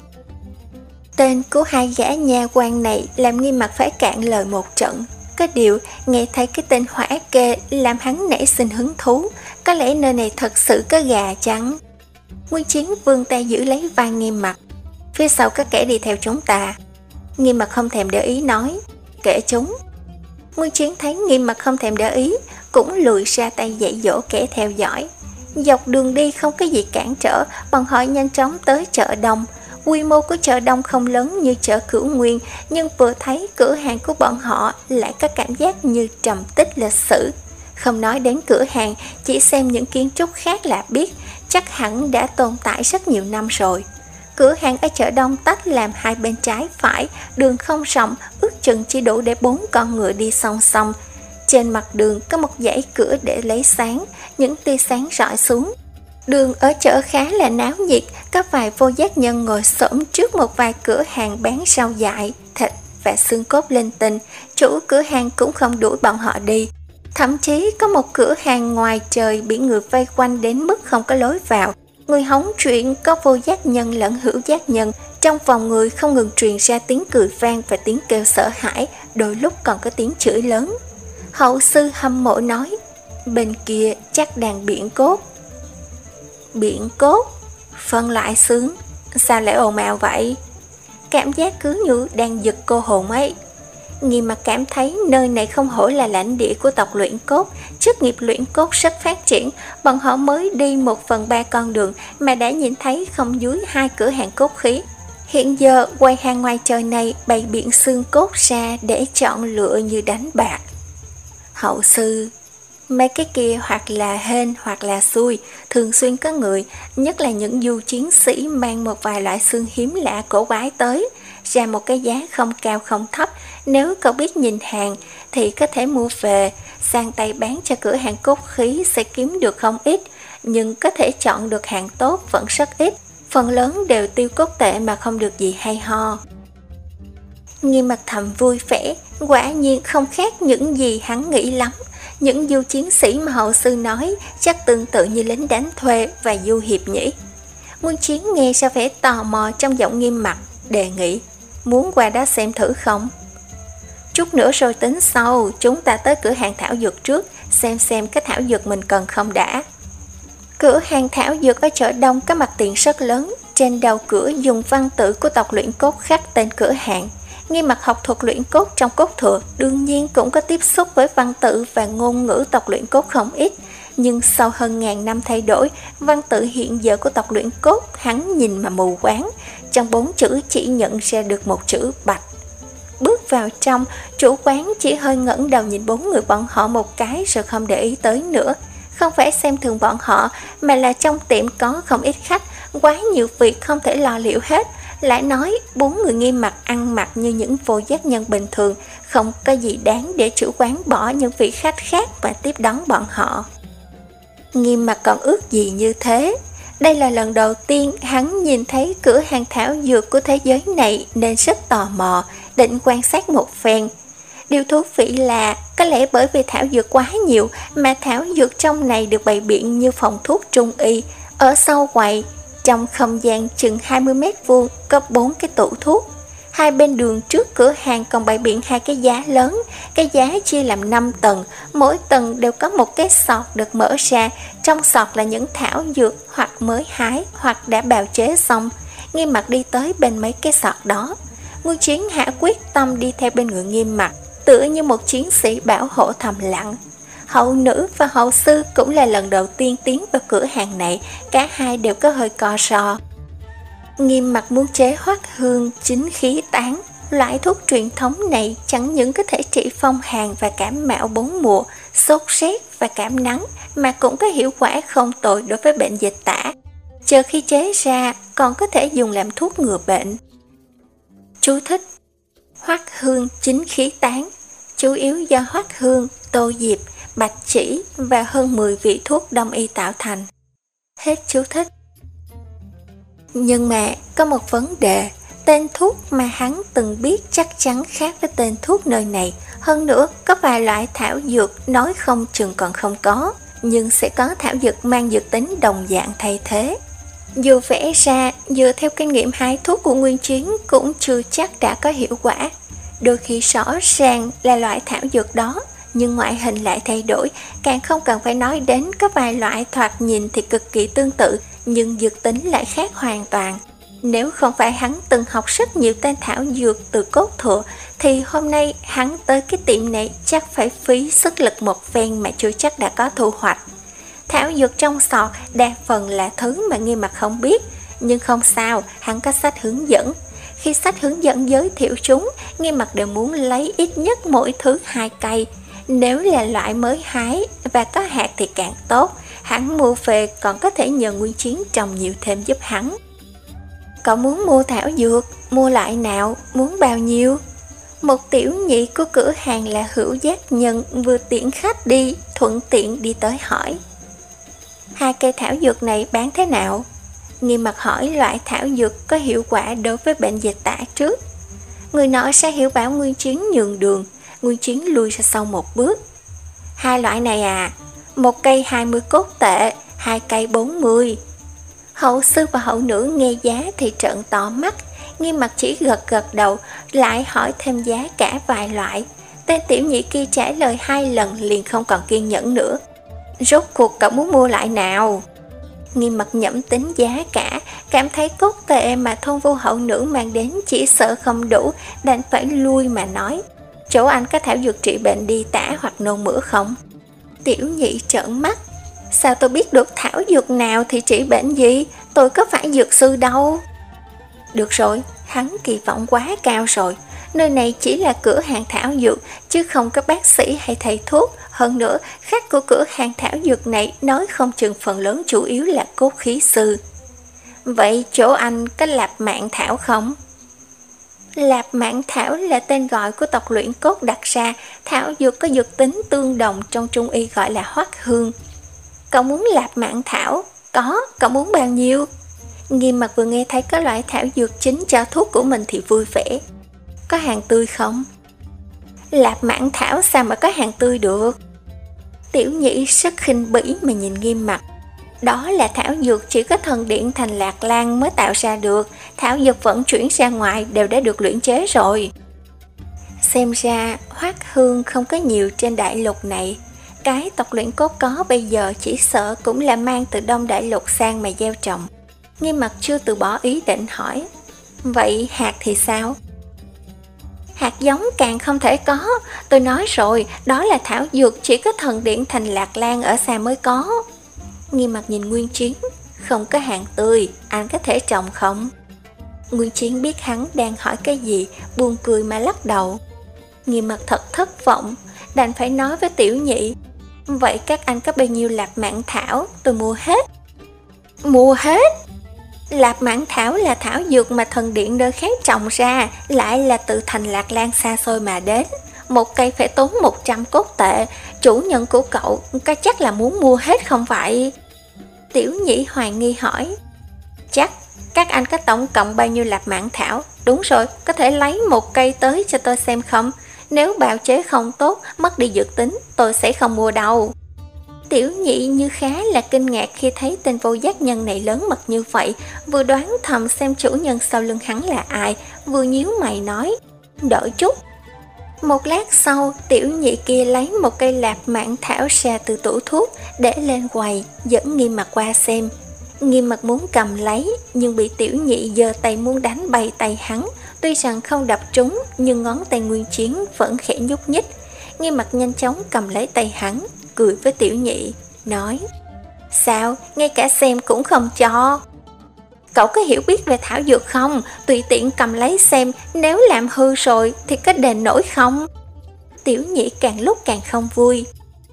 Tên của hai gã nha quan này làm Nghiêm Mặc phải cạn lời một trận. Có điều, nghe thấy cái tên hỏa kê làm hắn nảy sinh hứng thú, có lẽ nơi này thật sự có gà trắng. Nguyên Chiến vươn tay giữ lấy vai Nghiêm Mặc. Phía sau có kẻ đi theo chúng ta. Nghiêm Mặc không thèm để ý nói, kể chúng. Nguyên Chiến thấy Nghiêm Mặc không thèm để ý, cũng lùi ra tay dạy dỗ kẻ theo dõi. Dọc đường đi không có gì cản trở, bọn họ nhanh chóng tới chợ Đông. Quy mô của chợ Đông không lớn như chợ Cửu Nguyên, nhưng vừa thấy cửa hàng của bọn họ lại có cảm giác như trầm tích lịch sử. Không nói đến cửa hàng, chỉ xem những kiến trúc khác là biết, chắc hẳn đã tồn tại rất nhiều năm rồi. Cửa hàng ở chợ Đông tách làm hai bên trái phải, đường không rộng, ước chừng chỉ đủ để bốn con ngựa đi song song. Trên mặt đường có một dãy cửa để lấy sáng, những tia sáng rọi xuống. Đường ở chợ khá là náo nhiệt, có vài vô giác nhân ngồi xổm trước một vài cửa hàng bán rau dại, thịt và xương cốt linh tinh. Chủ cửa hàng cũng không đuổi bọn họ đi. Thậm chí có một cửa hàng ngoài trời bị người vây quanh đến mức không có lối vào. Người hóng chuyện có vô giác nhân lẫn hữu giác nhân. Trong vòng người không ngừng truyền ra tiếng cười vang và tiếng kêu sợ hãi, đôi lúc còn có tiếng chửi lớn. Hậu sư hâm mộ nói, bên kia chắc đang biển cốt. Biển cốt? Phân loại xướng, sao lại ồn ào vậy? Cảm giác cứ như đang giật cô hồn ấy. Nghiêm Mặc cảm thấy nơi này không hổ là lãnh địa của tộc luyện cốt, chức nghiệp luyện cốt rất phát triển. Bọn họ mới đi một phần ba con đường mà đã nhìn thấy không dưới hai cửa hàng cốt khí. Hiện giờ quầy hàng ngoài trời này bày biện xương cốt ra để chọn lựa như đánh bạc. Hậu sư, mấy cái kia hoặc là hên hoặc là xui, thường xuyên có người, nhất là những du chiến sĩ mang một vài loại xương hiếm lạ cổ quái tới. ra một cái giá không cao không thấp. Nếu cậu biết nhìn hàng thì có thể mua về, sang tay bán cho cửa hàng cốt khí sẽ kiếm được không ít, nhưng có thể chọn được hàng tốt vẫn rất ít. Phần lớn đều tiêu cốt tệ mà không được gì hay ho. Nghiêm Mặt thầm vui vẻ, quả nhiên không khác những gì hắn nghĩ lắm. Những du chiến sĩ mà hậu sư nói chắc tương tự như lính đánh thuê và du hiệp nhỉ. Nguyên Chiến nghe sao vẻ tò mò trong giọng Nghiêm Mặt, đề nghị, muốn qua đó xem thử không? Chút nữa rồi tính sau, chúng ta tới cửa hàng thảo dược trước, xem xem cái thảo dược mình cần không đã. Cửa hàng thảo dược ở chợ Đông có mặt tiền rất lớn, trên đầu cửa dùng văn tự của tộc luyện cốt khắc tên cửa hàng. Nghiêm Mặt học thuật luyện cốt trong cốt thừa, đương nhiên cũng có tiếp xúc với văn tự và ngôn ngữ tộc luyện cốt không ít. Nhưng sau hơn ngàn năm thay đổi, văn tự hiện giờ của tộc luyện cốt hắn nhìn mà mù quáng. Trong bốn chữ chỉ nhận ra được một chữ Bạch. Bước vào trong, chủ quán chỉ hơi ngẩng đầu nhìn bốn người bọn họ một cái rồi không để ý tới nữa. Không phải xem thường bọn họ, mà là trong tiệm có không ít khách, quá nhiều việc không thể lo liệu hết. Lại nói, bốn người Nghiêm Mặt ăn mặc như những vô giác nhân bình thường, không có gì đáng để chủ quán bỏ những vị khách khác và tiếp đón bọn họ. Nghiêm Mặt còn ước gì như thế. Đây là lần đầu tiên hắn nhìn thấy cửa hàng thảo dược của thế giới này nên rất tò mò, định quan sát một phen. Điều thú vị là có lẽ bởi vì thảo dược quá nhiều mà thảo dược trong này được bày biện như phòng thuốc trung y. Ở sau quầy, trong không gian chừng hai mươi mét vuông có bốn cái tủ thuốc. Hai bên đường trước cửa hàng còn bày biện hai cái giá lớn. Cái giá chia làm năm tầng, mỗi tầng đều có một cái sọt được mở ra. Trong sọt là những thảo dược hoặc mới hái hoặc đã bào chế xong. Nghiêm Mặt đi tới bên mấy cái sọt đó. Nguyên Chiến hạ quyết tâm đi theo bên người Nghiêm Mặt, tựa như một chiến sĩ bảo hộ thầm lặng. Hậu nữ và hậu sư cũng là lần đầu tiên tiến vào cửa hàng này, cả hai đều có hơi co ro. Nghiêm Mặt muốn chế Hoắc Hương chính khí tán. Loại thuốc truyền thống này chẳng những có thể trị phong hàn và cảm mạo bốn mùa, sốt rét và cảm nắng, mà cũng có hiệu quả không tồi đối với bệnh dịch tả. Chờ khi chế ra còn có thể dùng làm thuốc ngừa bệnh. Chú thích: Hoắc Hương chính khí tán chủ yếu do hoắc hương, tô diệp, bạch chỉ và hơn mười vị thuốc đông y tạo thành. Hết chú thích. Nhưng mà có một vấn đề, tên thuốc mà hắn từng biết chắc chắn khác với tên thuốc nơi này. Hơn nữa, có vài loại thảo dược nói không chừng còn không có, nhưng sẽ có thảo dược mang dược tính đồng dạng thay thế. Dù vẽ ra, dựa theo kinh nghiệm hái thuốc của Nguyên Chiến cũng chưa chắc đã có hiệu quả. Đôi khi rõ ràng là loại thảo dược đó, nhưng ngoại hình lại thay đổi, càng không cần phải nói đến có vài loại thoạt nhìn thì cực kỳ tương tự, nhưng dược tính lại khác hoàn toàn. Nếu không phải hắn từng học rất nhiều tên thảo dược từ cốt thừa, thì hôm nay hắn tới cái tiệm này chắc phải phí sức lực một phen mà chưa chắc đã có thu hoạch. Thảo dược trong sọt đa phần là thứ mà Nghiêm Mặt không biết, nhưng không sao, hắn có sách hướng dẫn. Khi sách hướng dẫn giới thiệu chúng, Nghiêm Mặt đều muốn lấy ít nhất mỗi thứ hai cây. Nếu là loại mới hái và có hạt thì càng tốt, hắn mua về còn có thể nhờ Nguyên Chiến trồng nhiều thêm giúp hắn. Cậu muốn mua thảo dược, mua loại nào, muốn bao nhiêu? Một tiểu nhị của cửa hàng là Hữu Giác Nhân vừa tiễn khách đi, thuận tiện đi tới hỏi. Hai cây thảo dược này bán thế nào? Nghiêm Mặt hỏi loại thảo dược có hiệu quả đối với bệnh dịch tả trước. Người nọ sẽ hiểu bảo Nguyên Chiến nhường đường. Nguyên Chiến lui ra sau một bước. Hai loại này à, một cây hai mươi cốt tệ, hai cây bốn mươi. Hậu sư và hậu nữ nghe giá thì trợn to mắt. Nghiêm Mặt chỉ gật gật đầu, lại hỏi thêm giá cả vài loại. Tên tiểu nhị kia trả lời hai lần liền không còn kiên nhẫn nữa. Rốt cuộc cậu muốn mua loại nào? Nghiêm Mặt nhẩm tính giá cả, cảm thấy cốt tệ mà thôn vô hậu nữ mang đến chỉ sợ không đủ, đành phải lui mà nói. Chỗ anh có thảo dược trị bệnh đi tả hoặc nôn mửa không? Tiểu nhị trợn mắt. Sao tôi biết được thảo dược nào thì trị bệnh gì? Tôi có phải dược sư đâu. Được rồi, hắn kỳ vọng quá cao rồi. Nơi này chỉ là cửa hàng thảo dược, chứ không có bác sĩ hay thầy thuốc. Hơn nữa, khách của cửa hàng thảo dược này nói không chừng phần lớn chủ yếu là cốt khí sư. Vậy chỗ anh có lạp mạng thảo không? Lạp Mãn Thảo là tên gọi của tộc luyện cốt đặt ra, thảo dược có dược tính tương đồng trong Trung y gọi là hoắc hương. Cậu muốn Lạp Mãn Thảo? Có, cậu muốn bao nhiêu? Nghiêm Mặt vừa nghe thấy có loại thảo dược chính cho thuốc của mình thì vui vẻ. Có hàng tươi không? Lạp Mãn Thảo sao mà có hàng tươi được? Tiểu Nhĩ rất khinh bỉ mà nhìn Nghiêm Mặt. Đó là thảo dược chỉ có thần điện Thành Lạc Lan mới tạo ra được, thảo dược vận chuyển ra ngoài đều đã được luyện chế rồi. Xem ra hoắc hương không có nhiều trên đại lục này. Cái tộc luyện cốt có bây giờ chỉ sợ cũng là mang từ Đông Đại Lục sang mà gieo trồng. Nghiêm Mặt chưa từ bỏ ý định hỏi, vậy hạt thì sao? Hạt giống càng không thể có, tôi nói rồi, đó là thảo dược chỉ có thần điện Thành Lạc Lan ở xa mới có. Nghiêm Mặt nhìn Nguyên Chiến, không có hàng tươi, anh có thể trồng không? Nguyên Chiến biết hắn đang hỏi cái gì, buồn cười mà lắc đầu. Nghiêm Mặt thật thất vọng, đành phải nói với Tiểu Nhị, vậy các anh có bao nhiêu Lạp Mãn Thảo, tôi mua hết. Mua hết? Lạp Mãn Thảo là thảo dược mà thần điện nơi khác trồng ra, lại là từ Thành Lạc Lan xa xôi mà đến. Một cây phải tốn một trăm cốt tệ, chủ nhân của cậu có chắc là muốn mua hết không vậy? Tiểu Nhị hoài nghi hỏi. Chắc, các anh có tổng cộng bao nhiêu Lạp Mãn Thảo? Đúng rồi, có thể lấy một cây tới cho tôi xem không? Nếu bào chế không tốt, mất đi dược tính, tôi sẽ không mua đâu. Tiểu Nhị như khá là kinh ngạc khi thấy tên vô giác nhân này lớn mật như vậy, vừa đoán thầm xem chủ nhân sau lưng hắn là ai, vừa nhíu mày nói, đợi chút. Một lát sau, Tiểu Nhị kia lấy một cây Lạp Mãn Thảo ra từ tủ thuốc, để lên quầy, dẫn Nghiêm Mặt qua xem. Nghiêm Mặt muốn cầm lấy, nhưng bị Tiểu Nhị giơ tay muốn đánh bay tay hắn. Tuy rằng không đập trúng, nhưng ngón tay Nguyên Chiến vẫn khẽ nhúc nhích. Nghiêm Mặt nhanh chóng cầm lấy tay hắn, cười với Tiểu Nhị, nói, sao, ngay cả xem cũng không cho? Cậu có hiểu biết về thảo dược không? Tùy tiện cầm lấy xem, nếu làm hư rồi thì có đền nổi không? Tiểu Nhị càng lúc càng không vui.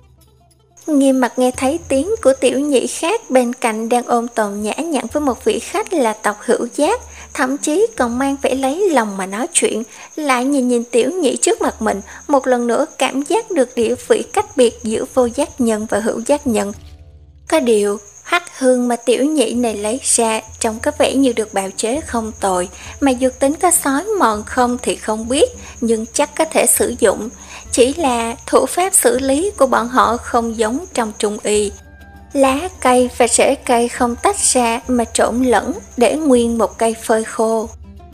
Nghiêm Mặt nghe thấy tiếng của Tiểu Nhị khác bên cạnh đang ôm tồn nhã nhặn với một vị khách là tộc Hữu Giác, thậm chí còn mang vẻ lấy lòng mà nói chuyện, lại nhìn nhìn Tiểu Nhị trước mặt mình, một lần nữa cảm giác được địa vị cách biệt giữa vô giác nhân và hữu giác nhân. Có điều, hắc hương mà Tiểu Nhị này lấy ra trông có vẻ như được bào chế không tồi, mà dược tính có xói mòn không thì không biết, nhưng chắc có thể sử dụng. Chỉ là thủ pháp xử lý của bọn họ không giống trong Trung y. Lá cây và rễ cây không tách ra mà trộn lẫn để nguyên một cây phơi khô.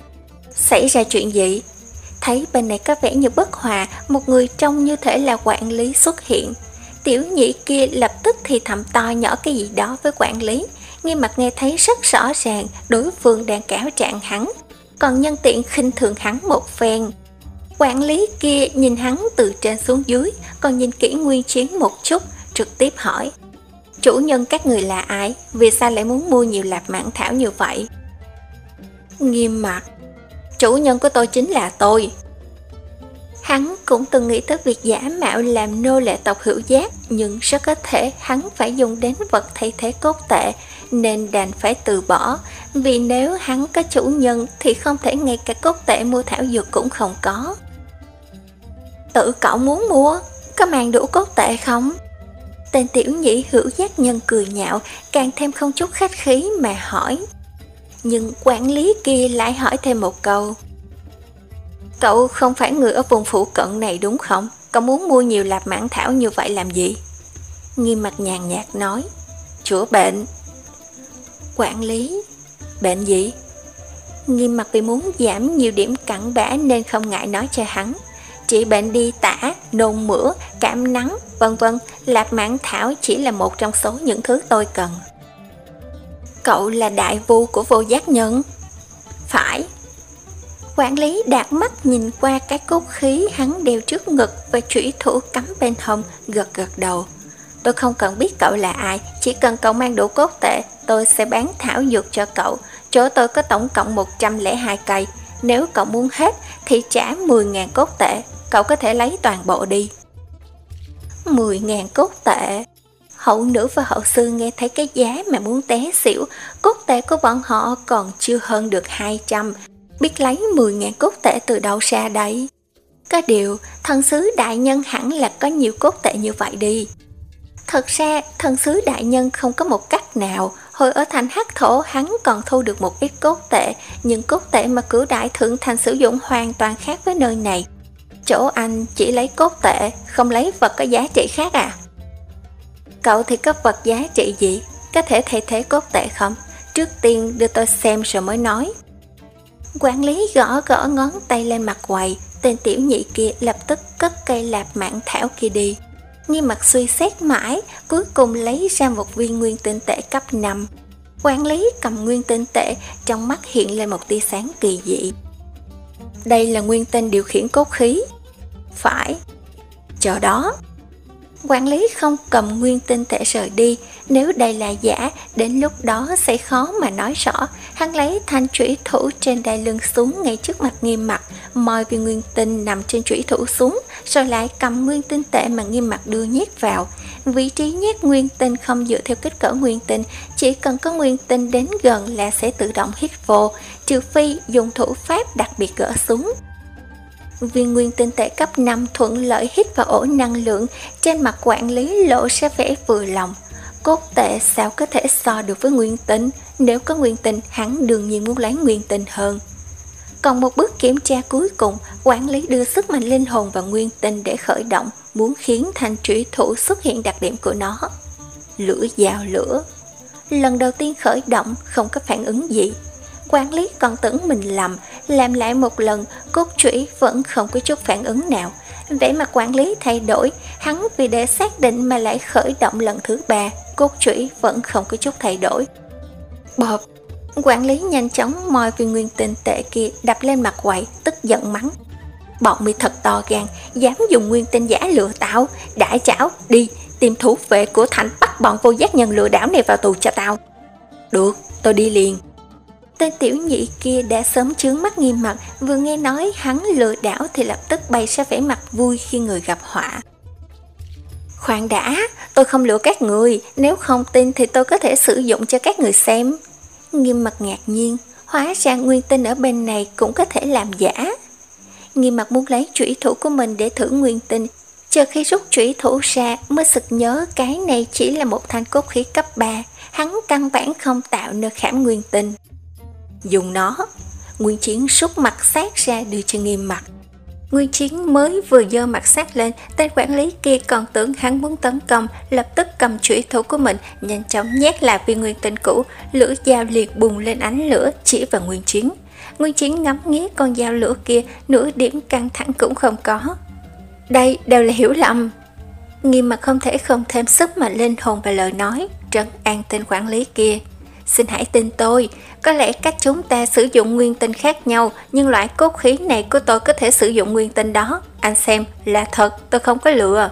Xảy ra chuyện gì? Thấy bên này có vẻ như bất hòa, một người trông như thể là quản lý xuất hiện. Tiểu Nhị kia lập tức thì thầm to nhỏ cái gì đó với quản lý. Nghiêm Mặt nghe thấy rất rõ ràng đối phương đang cáo trạng hắn, còn nhân tiện khinh thường hắn một phen. Quản lý kia nhìn hắn từ trên xuống dưới, còn nhìn kỹ Nguyên Chiến một chút, trực tiếp hỏi, chủ nhân các người là ai? Vì sao lại muốn mua nhiều Lạp Mãn Thảo như vậy? Nghiêm Mặt, chủ nhân của tôi chính là tôi. Hắn cũng từng nghĩ tới việc giả mạo làm nô lệ tộc Hữu Giác, nhưng rất có thể hắn phải dùng đến vật thay thế cốt tệ, nên đành phải từ bỏ. Vì nếu hắn có chủ nhân thì không thể ngay cả cốt tệ mua thảo dược cũng không có. Tự cậu muốn mua, có mang đủ cốt tệ không? Tên Tiểu Nhị Hữu Giác nhân cười nhạo, càng thêm không chút khách khí mà hỏi. Nhưng quản lý kia lại hỏi thêm một câu, cậu không phải người ở vùng phụ cận này đúng không? Cậu muốn mua nhiều Lạp Mãn Thảo như vậy làm gì? Nghiêm Mặt nhàn nhạt nói, chữa bệnh. Quản lý, bệnh gì? Nghiêm Mặt vì muốn giảm nhiều điểm cặn bã nên không ngại nói cho hắn, trị bệnh đi tả, nôn mửa, cảm nắng, vân vân. Lạp Mãn Thảo chỉ là một trong số những thứ tôi cần. Cậu là đại vu của vô giác nhân? Phải. Quản lý đạt mắt nhìn qua cái cốt khí hắn đeo trước ngực và chủy thủ cắm bên hông, gật gật đầu. Tôi không cần biết cậu là ai, chỉ cần cậu mang đủ cốt tệ, tôi sẽ bán thảo dược cho cậu. Chỗ tôi có tổng cộng một trăm lẻ hai cây. Nếu cậu muốn hết thì trả mười nghìn cốt tệ, cậu có thể lấy toàn bộ đi. mười nghìn cốt tệ. Hậu nữ và hậu sư nghe thấy cái giá mà muốn té xỉu. Cốt tệ của bọn họ còn chưa hơn được hai trăm. biết lấy mười ngàn cốt tệ từ đâu ra đây? Có điều, thần sứ đại nhân hẳn là có nhiều cốt tệ như vậy đi. Thật ra, thần sứ đại nhân không có một cách nào. Hồi ở thành Hắc Thổ hắn còn thu được một ít cốt tệ, nhưng cốt tệ mà cửu đại thượng thành sử dụng hoàn toàn khác với nơi này. Chỗ anh chỉ lấy cốt tệ, không lấy vật có giá trị khác à? Cậu thì có vật giá trị gì? Có thể thay thế cốt tệ không? Trước tiên đưa tôi xem rồi mới nói. Quản lý gõ gõ ngón tay lên mặt quầy, tên tiểu nhị kia lập tức cất cây lạp mãng thảo kia đi. Nghiêm mặt suy xét mãi, cuối cùng lấy ra một viên nguyên tinh tệ cấp năm. Quản lý cầm nguyên tinh tệ, trong mắt hiện lên một tia sáng kỳ dị. Đây là nguyên tinh điều khiển cốt khí. Phải. Chờ đó. Quản lý không cầm nguyên tinh tệ rời đi. Nếu đây là giả, đến lúc đó sẽ khó mà nói rõ. Hắn lấy thanh chủy thủ trên đai lưng xuống ngay trước mặt Nghiêm Mặc, moi viên nguyên tinh nằm trên chủy thủ xuống, rồi lại cầm nguyên tinh tệ mà Nghiêm Mặc đưa nhét vào. Vị trí nhét nguyên tinh không dựa theo kích cỡ nguyên tinh, chỉ cần có nguyên tinh đến gần là sẽ tự động hít vô, trừ phi dùng thủ pháp đặc biệt gỡ xuống. Viên nguyên tinh tệ cấp năm thuận lợi hít vào ổ năng lượng, trên mặt quản lý lộ ra vẻ vừa lòng. Cốt tệ sao có thể so được với nguyên tinh? Nếu có nguyên tinh, hắn đương nhiên muốn lấy nguyên tinh hơn. Còn một bước kiểm tra cuối cùng, quản lý đưa sức mạnh linh hồn vào nguyên tinh để khởi động, muốn khiến thanh trủy thủ xuất hiện đặc điểm của nó. Lửa dao lửa. Lần đầu tiên khởi động không có phản ứng gì. Quản lý còn tưởng mình lầm, làm lại một lần, cốt trủy vẫn không có chút phản ứng nào. Vẻ mặt quản lý thay đổi, hắn vì để xác định mà lại khởi động lần thứ ba, cốt trủy vẫn không có chút thay đổi. Bộp, quản lý nhanh chóng moi viên nguyên tinh tệ kia đập lên mặt quậy, tức giận mắng. Bọn mi thật to gan, dám dùng nguyên tinh giả lừa tao, đại chảo, đi, tìm thủ vệ của thành bắt bọn vô giác nhân lừa đảo này vào tù cho tao. Được, tôi đi liền. Tên tiểu nhị kia đã sớm chướng mắt Nghiêm Mặc, vừa nghe nói hắn lừa đảo thì lập tức bày ra vẻ mặt vui khi người gặp họa. Khoan đã, tôi không lừa các người, nếu không tin thì tôi có thể sử dụng cho các người xem. Nghiêm Mặc ngạc nhiên, hóa ra nguyên tinh ở bên này cũng có thể làm giả. Nghiêm Mặc muốn lấy chủy thủ của mình để thử nguyên tinh, chờ khi rút chủy thủ ra mới sực nhớ cái này chỉ là một thanh cốt khí cấp ba, hắn căn bản không tạo nơi khảm nguyên tinh. Dùng nó. Nguyên Chiến rút mặt sát ra đưa cho Nghiêm Mặc. Nguyên Chiến mới vừa giơ mặt sát lên, tên quản lý kia còn tưởng hắn muốn tấn công, lập tức cầm chủy thủ của mình nhanh chóng nhét lại viên nguyên tinh cũ, lửa dao liệt bùng lên ánh lửa chỉ vào Nguyên Chiến. Nguyên Chiến ngắm nghía con dao lửa kia, nửa điểm căng thẳng cũng không có. Đây đều là hiểu lầm. Nghiêm Mặc không thể không thêm sức mạnh linh hồn và lời nói, trấn an tên quản lý kia. Xin hãy tin tôi, có lẽ cách chúng ta sử dụng nguyên tinh khác nhau, nhưng loại cốt khí này của tôi có thể sử dụng nguyên tinh đó. Anh xem, là thật, tôi không có lừa.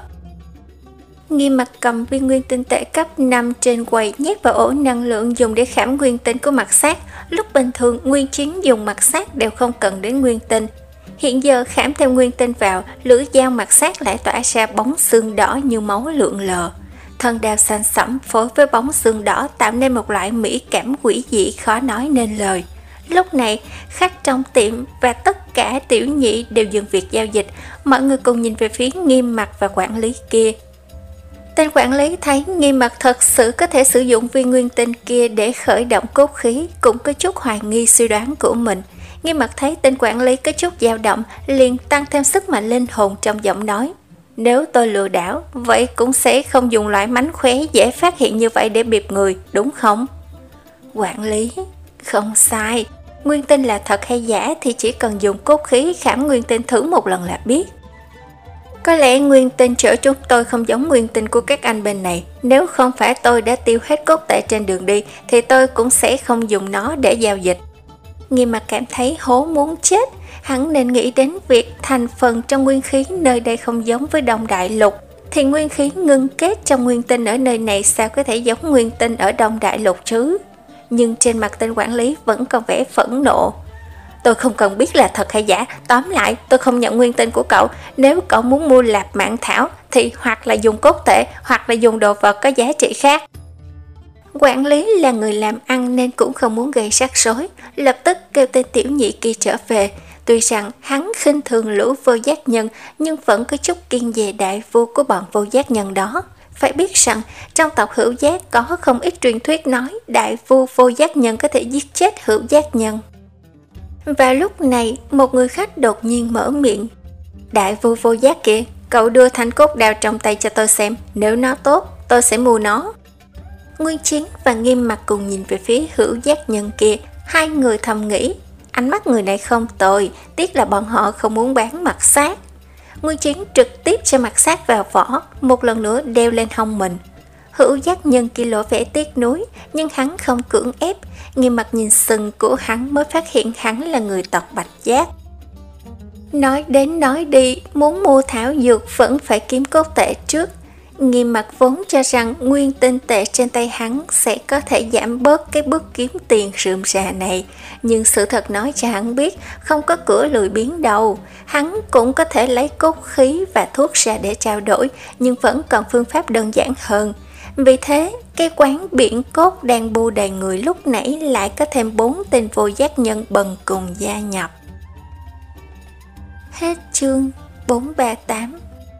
Nghiêm Mặc cầm viên nguyên tinh tệ cấp năm trên quầy nhét vào ổ năng lượng dùng để khảm nguyên tinh của mặt sát. Lúc bình thường, Nguyên Chiến dùng mặt sát đều không cần đến nguyên tinh. Hiện giờ khảm thêm nguyên tinh vào, lưỡi dao mặt sát lại tỏa ra bóng xương đỏ như máu lượn lờ. Thân đao xanh sẫm phối với bóng xương đỏ tạo nên một loại mỹ cảm quỷ dị khó nói nên lời. Lúc này, khách trong tiệm và tất cả tiểu nhị đều dừng việc giao dịch, mọi người cùng nhìn về phía Nghiêm Mặc và quản lý kia. Tên quản lý thấy Nghiêm Mặc thật sự có thể sử dụng viên nguyên tinh kia để khởi động cốt khí, cũng có chút hoài nghi suy đoán của mình. Nghiêm Mặc thấy tên quản lý có chút dao động, liền tăng thêm sức mạnh linh hồn trong giọng nói. Nếu tôi lừa đảo, vậy cũng sẽ không dùng loại mánh khóe dễ phát hiện như vậy để bịp người, đúng không? Quản lý, không sai. Nguyên tinh là thật hay giả thì chỉ cần dùng cốt khí khảm nguyên tinh thử một lần là biết. Có lẽ nguyên tinh chỗ chúng tôi không giống nguyên tinh của các anh bên này. Nếu không phải tôi đã tiêu hết cốt tệ trên đường đi, thì tôi cũng sẽ không dùng nó để giao dịch. Nghiêm Mặc cảm thấy hố muốn chết. Hắn nên nghĩ đến việc thành phần trong nguyên khí nơi đây không giống với Đông Đại Lục, thì nguyên khí ngưng kết trong nguyên tinh ở nơi này sao có thể giống nguyên tinh ở Đông Đại Lục chứ? Nhưng trên mặt tên quản lý vẫn còn vẻ phẫn nộ. Tôi không cần biết là thật hay giả, tóm lại tôi không nhận nguyên tinh của cậu. Nếu cậu muốn mua lạp mãng thảo thì hoặc là dùng cốt tệ hoặc là dùng đồ vật có giá trị khác. Quản lý là người làm ăn nên cũng không muốn gây rắc rối, lập tức kêu tên tiểu nhị kia trở về. Tuy rằng hắn khinh thường lũ vô giác nhân, nhưng vẫn có chút kiêng dè đại vua của bọn vô giác nhân đó. Phải biết rằng trong tộc Hữu Giác có không ít truyền thuyết nói đại vua vô giác nhân có thể giết chết Hữu Giác nhân. Và lúc này một người khách đột nhiên mở miệng: đại vua vô giác kìa, cậu đưa thanh cốt đao trong tay cho tôi xem, nếu nó tốt tôi sẽ mua nó. Nguyên Chiến và Nghiêm Mặc cùng nhìn về phía Hữu Giác nhân kia, hai người thầm nghĩ ánh mắt người này không tồi, tiếc là bọn họ không muốn bán mặt xác. Nguyên Chiến trực tiếp cho mặt xác vào vỏ, một lần nữa đeo lên hông mình. Hữu Giác nhân kia lộ vẻ tiếc nuối, nhưng hắn không cưỡng ép. Nghiêm Mặc nhìn sừng của hắn mới phát hiện hắn là người tộc Bạch Giác. Nói đến nói đi, muốn mua thảo dược vẫn phải kiếm cốt tệ trước. Nghiêm Mặc vốn cho rằng nguyên tinh tệ trên tay hắn sẽ có thể giảm bớt cái bước kiếm tiền rườm rà này, nhưng sự thật nói cho hắn biết không có cửa lười biếng đâu. Hắn cũng có thể lấy cốt khí và thuốc ra để trao đổi, nhưng vẫn còn phương pháp đơn giản hơn. Vì thế, cái quán biển cốt đang bu đầy người lúc nãy lại có thêm bốn tên vô giác nhân bần cùng gia nhập. Hết chương bốn ba tám.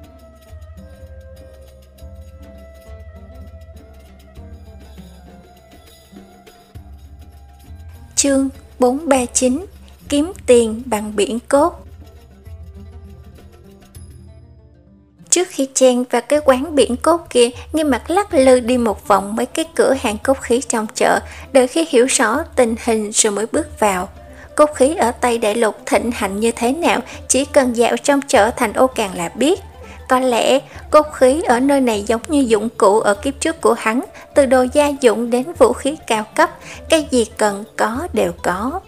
Chương bốn ba chín. Kiếm tiền bằng biển cốt. Trước khi chen vào cái quán biển cốt kia, Nghiêm Mặc lắc lư đi một vòng mấy cái cửa hàng cốt khí trong chợ, đợi khi hiểu rõ tình hình rồi mới bước vào. Cốt khí ở Tây Đại Lục thịnh hành như thế nào, chỉ cần dạo trong chợ Thành Ô Càng là biết. Có lẽ cốt khí ở nơi này giống như dụng cụ ở kiếp trước của hắn, từ đồ gia dụng đến vũ khí cao cấp, cái gì cần có đều có.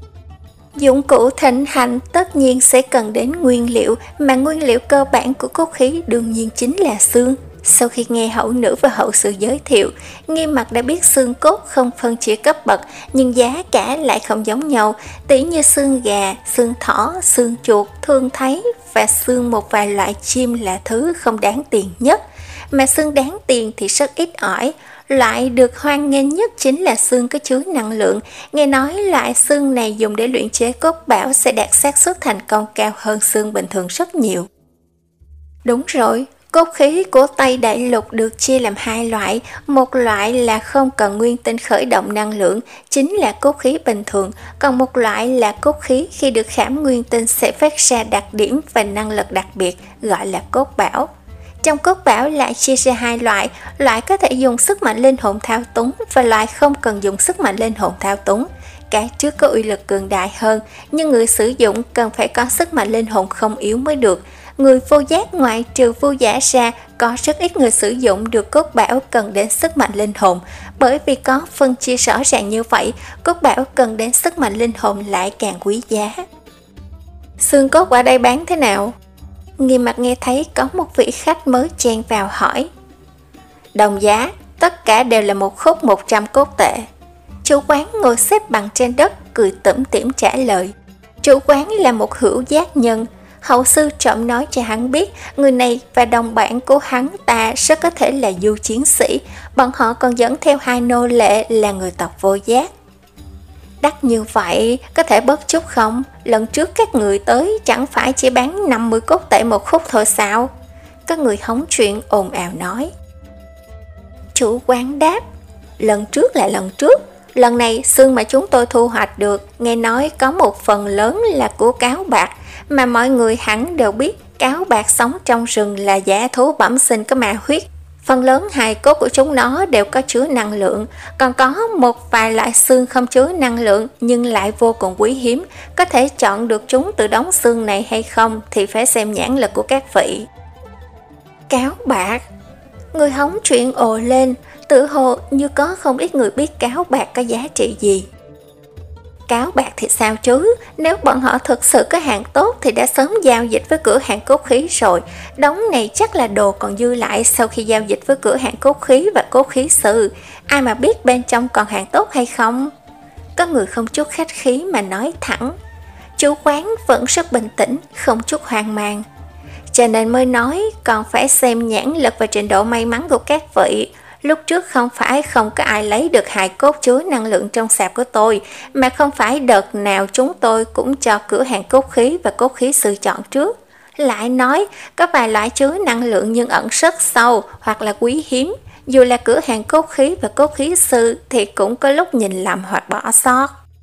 Dụng cụ thịnh hành tất nhiên sẽ cần đến nguyên liệu, mà nguyên liệu cơ bản của cốt khí đương nhiên chính là xương. Sau khi nghe hậu nữ và hậu sự giới thiệu, Nghiêm Mặc đã biết xương cốt không phân chia cấp bậc, nhưng giá cả lại không giống nhau, tỉ như xương gà, xương thỏ, xương chuột, thương thấy và xương một vài loại chim là thứ không đáng tiền nhất, mà xương đáng tiền thì rất ít ỏi. Loại được hoan nghênh nhất chính là xương có chứa năng lượng. Nghe nói loại xương này dùng để luyện chế cốt bảo sẽ đạt xác suất thành công cao hơn xương bình thường rất nhiều. Đúng rồi, cốt khí của Tây Đại Lục được chia làm hai loại. Một loại là không cần nguyên tinh khởi động năng lượng, chính là cốt khí bình thường. Còn một loại là cốt khí khi được khảm nguyên tinh sẽ phát ra đặc điểm và năng lực đặc biệt, gọi là cốt bảo. Trong cốt bảo lại chia ra hai loại, loại có thể dùng sức mạnh linh hồn thao túng và loại không cần dùng sức mạnh linh hồn thao túng. Cái trước có uy lực cường đại hơn, nhưng người sử dụng cần phải có sức mạnh linh hồn không yếu mới được. Người vô giác ngoại trừ vô giả ra, có rất ít người sử dụng được cốt bảo cần đến sức mạnh linh hồn. Bởi vì có phân chia rõ ràng như vậy, cốt bảo cần đến sức mạnh linh hồn lại càng quý giá. Xương cốt ở đây bán thế nào? Nghiêm Mặc nghe thấy có một vị khách mới chen vào hỏi. Đồng giá, tất cả đều là một khúc một trăm cốt tệ. Chủ quán ngồi xếp bằng trên đất, cười tủm tỉm trả lời. Chủ quán là một hữu giác nhân. Hậu sư trộm nói cho hắn biết, người này và đồng bạn của hắn ta rất có thể là du chiến sĩ. Bọn họ còn dẫn theo hai nô lệ là người tộc vô giác. Đắt như vậy, có thể bớt chút không? Lần trước các người tới chẳng phải chỉ bán năm mươi cốt tệ một khúc thôi sao? Các người hóng chuyện ồn ào nói. Chủ quán đáp, lần trước là lần trước. Lần này xương mà chúng tôi thu hoạch được, nghe nói có một phần lớn là của cáo bạc, mà mọi người hẳn đều biết cáo bạc sống trong rừng là dã thú bẩm sinh có ma huyết. Phần lớn hài cốt của chúng nó đều có chứa năng lượng, còn có một vài loại xương không chứa năng lượng nhưng lại vô cùng quý hiếm. Có thể chọn được chúng từ đống xương này hay không thì phải xem nhãn lực của các vị. Cáo bạc? Người hóng chuyện ồ lên, tự hồ như có không ít người biết cáo bạc có giá trị gì. Cáo bạc thì sao chứ, nếu bọn họ thực sự có hàng tốt thì đã sớm giao dịch với cửa hàng cốt khí rồi. Đống này chắc là đồ còn dư lại sau khi giao dịch với cửa hàng cốt khí và cốt khí sư. Ai mà biết bên trong còn hàng tốt hay không? Có người không chút khách khí mà nói thẳng. Chủ quán vẫn rất bình tĩnh, không chút hoang mang. Cho nên mới nói còn phải xem nhãn lực và trình độ may mắn của các vị. Lúc trước không phải không có ai lấy được hài cốt chứa năng lượng trong sạp của tôi, mà không phải đợt nào chúng tôi cũng cho cửa hàng cốt khí và cốt khí sư chọn trước. Lại nói, có vài loại chứa năng lượng nhưng ẩn rất sâu hoặc là quý hiếm. Dù là cửa hàng cốt khí và cốt khí sư thì cũng có lúc nhìn lầm hoặc bỏ sót.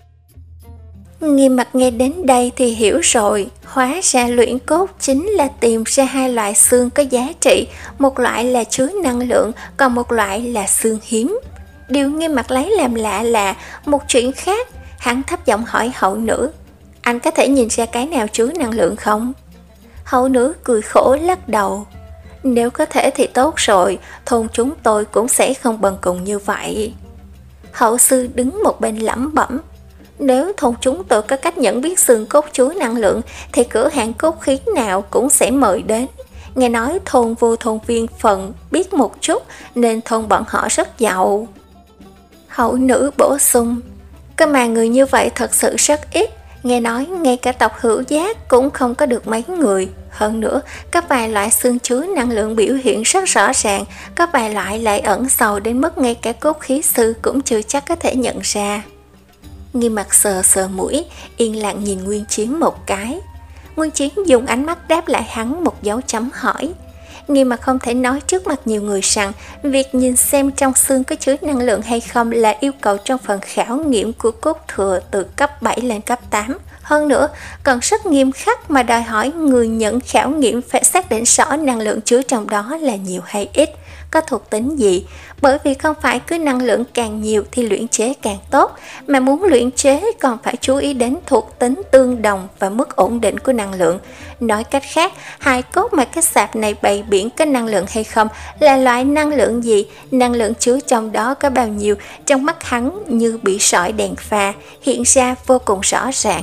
Nghiêm Mặt nghe đến đây thì hiểu rồi, hóa ra luyện cốt chính là tìm ra hai loại xương có giá trị, một loại là chứa năng lượng, còn một loại là xương hiếm. Điều Nghiêm Mặt lấy làm lạ là một chuyện khác, hắn thấp giọng hỏi hậu nữ, anh có thể nhìn ra cái nào chứa năng lượng không? Hậu nữ cười khổ lắc đầu, nếu có thể thì tốt rồi, thôn chúng tôi cũng sẽ không bần cùng như vậy. Hậu sư đứng một bên lẩm bẩm, nếu thôn chúng tôi có cách nhận biết xương cốt chứa năng lượng thì cửa hàng cốt khí nào cũng sẽ mời đến. Nghe nói thôn vô thôn viên phận biết một chút nên thôn bọn họ rất giàu. Hậu nữ bổ sung, cơ mà người như vậy thật sự rất ít, nghe nói ngay cả tộc Hữu Giác cũng không có được mấy người. Hơn nữa, có vài loại xương chứa năng lượng biểu hiện rất rõ ràng, có vài loại lại ẩn sâu đến mức ngay cả cốt khí sư cũng chưa chắc có thể nhận ra. Nghiêm Mặt sờ sờ mũi, yên lặng nhìn Nguyên Chiến một cái. Nguyên Chiến dùng ánh mắt đáp lại hắn một dấu chấm hỏi. Nghiêm Mặt không thể nói trước mặt nhiều người rằng việc nhìn xem trong xương có chứa năng lượng hay không là yêu cầu trong phần khảo nghiệm của cốt thừa từ cấp bảy lên cấp tám. Hơn nữa, còn rất nghiêm khắc mà đòi hỏi người nhận khảo nghiệm phải xác định rõ năng lượng chứa trong đó là nhiều hay ít, có thuộc tính gì, bởi vì không phải cứ năng lượng càng nhiều thì luyện chế càng tốt, mà muốn luyện chế còn phải chú ý đến thuộc tính tương đồng và mức ổn định của năng lượng. Nói cách khác, hài cốt mà cái sạp này bày biển có năng lượng hay không, là loại năng lượng gì, năng lượng chứa trong đó có bao nhiêu, trong mắt hắn như bị sỏi đèn pha, hiện ra vô cùng rõ ràng.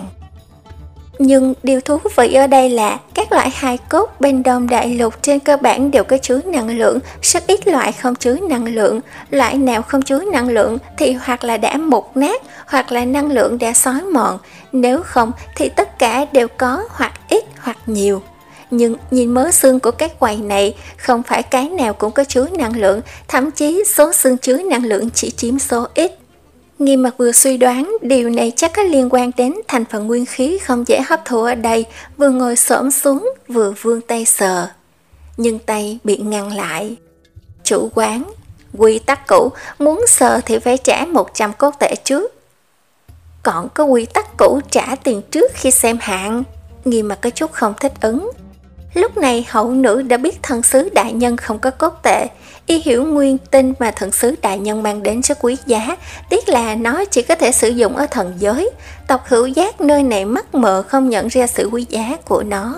Nhưng điều thú vị ở đây là các loại hài cốt bên Đông Đại Lục trên cơ bản đều có chứa năng lượng, rất ít loại không chứa năng lượng. Loại nào không chứa năng lượng thì hoặc là đã mục nát hoặc là năng lượng đã xói mòn, nếu không thì tất cả đều có hoặc ít hoặc nhiều. Nhưng nhìn mớ xương của các quầy này, không phải cái nào cũng có chứa năng lượng, thậm chí số xương chứa năng lượng chỉ chiếm số ít. Nghiêm Mặt vừa suy đoán điều này chắc có liên quan đến thành phần nguyên khí không dễ hấp thụ ở đây, vừa ngồi xổm xuống vừa vươn tay sờ. Nhưng tay bị ngăn lại. Chủ quán, quy tắc cũ, muốn sờ thì phải trả một trăm cốt tệ trước. Còn có quy tắc cũ trả tiền trước khi xem hạn. Nghiêm Mặt có chút không thích ứng. Lúc này hậu nữ đã biết thần sứ đại nhân không có cốt tệ, y hiểu nguyên tinh mà thần sứ đại nhân mang đến rất quý giá, tiếc là nó chỉ có thể sử dụng ở thần giới, tộc Hữu Giác nơi này mắc mờ không nhận ra sự quý giá của nó.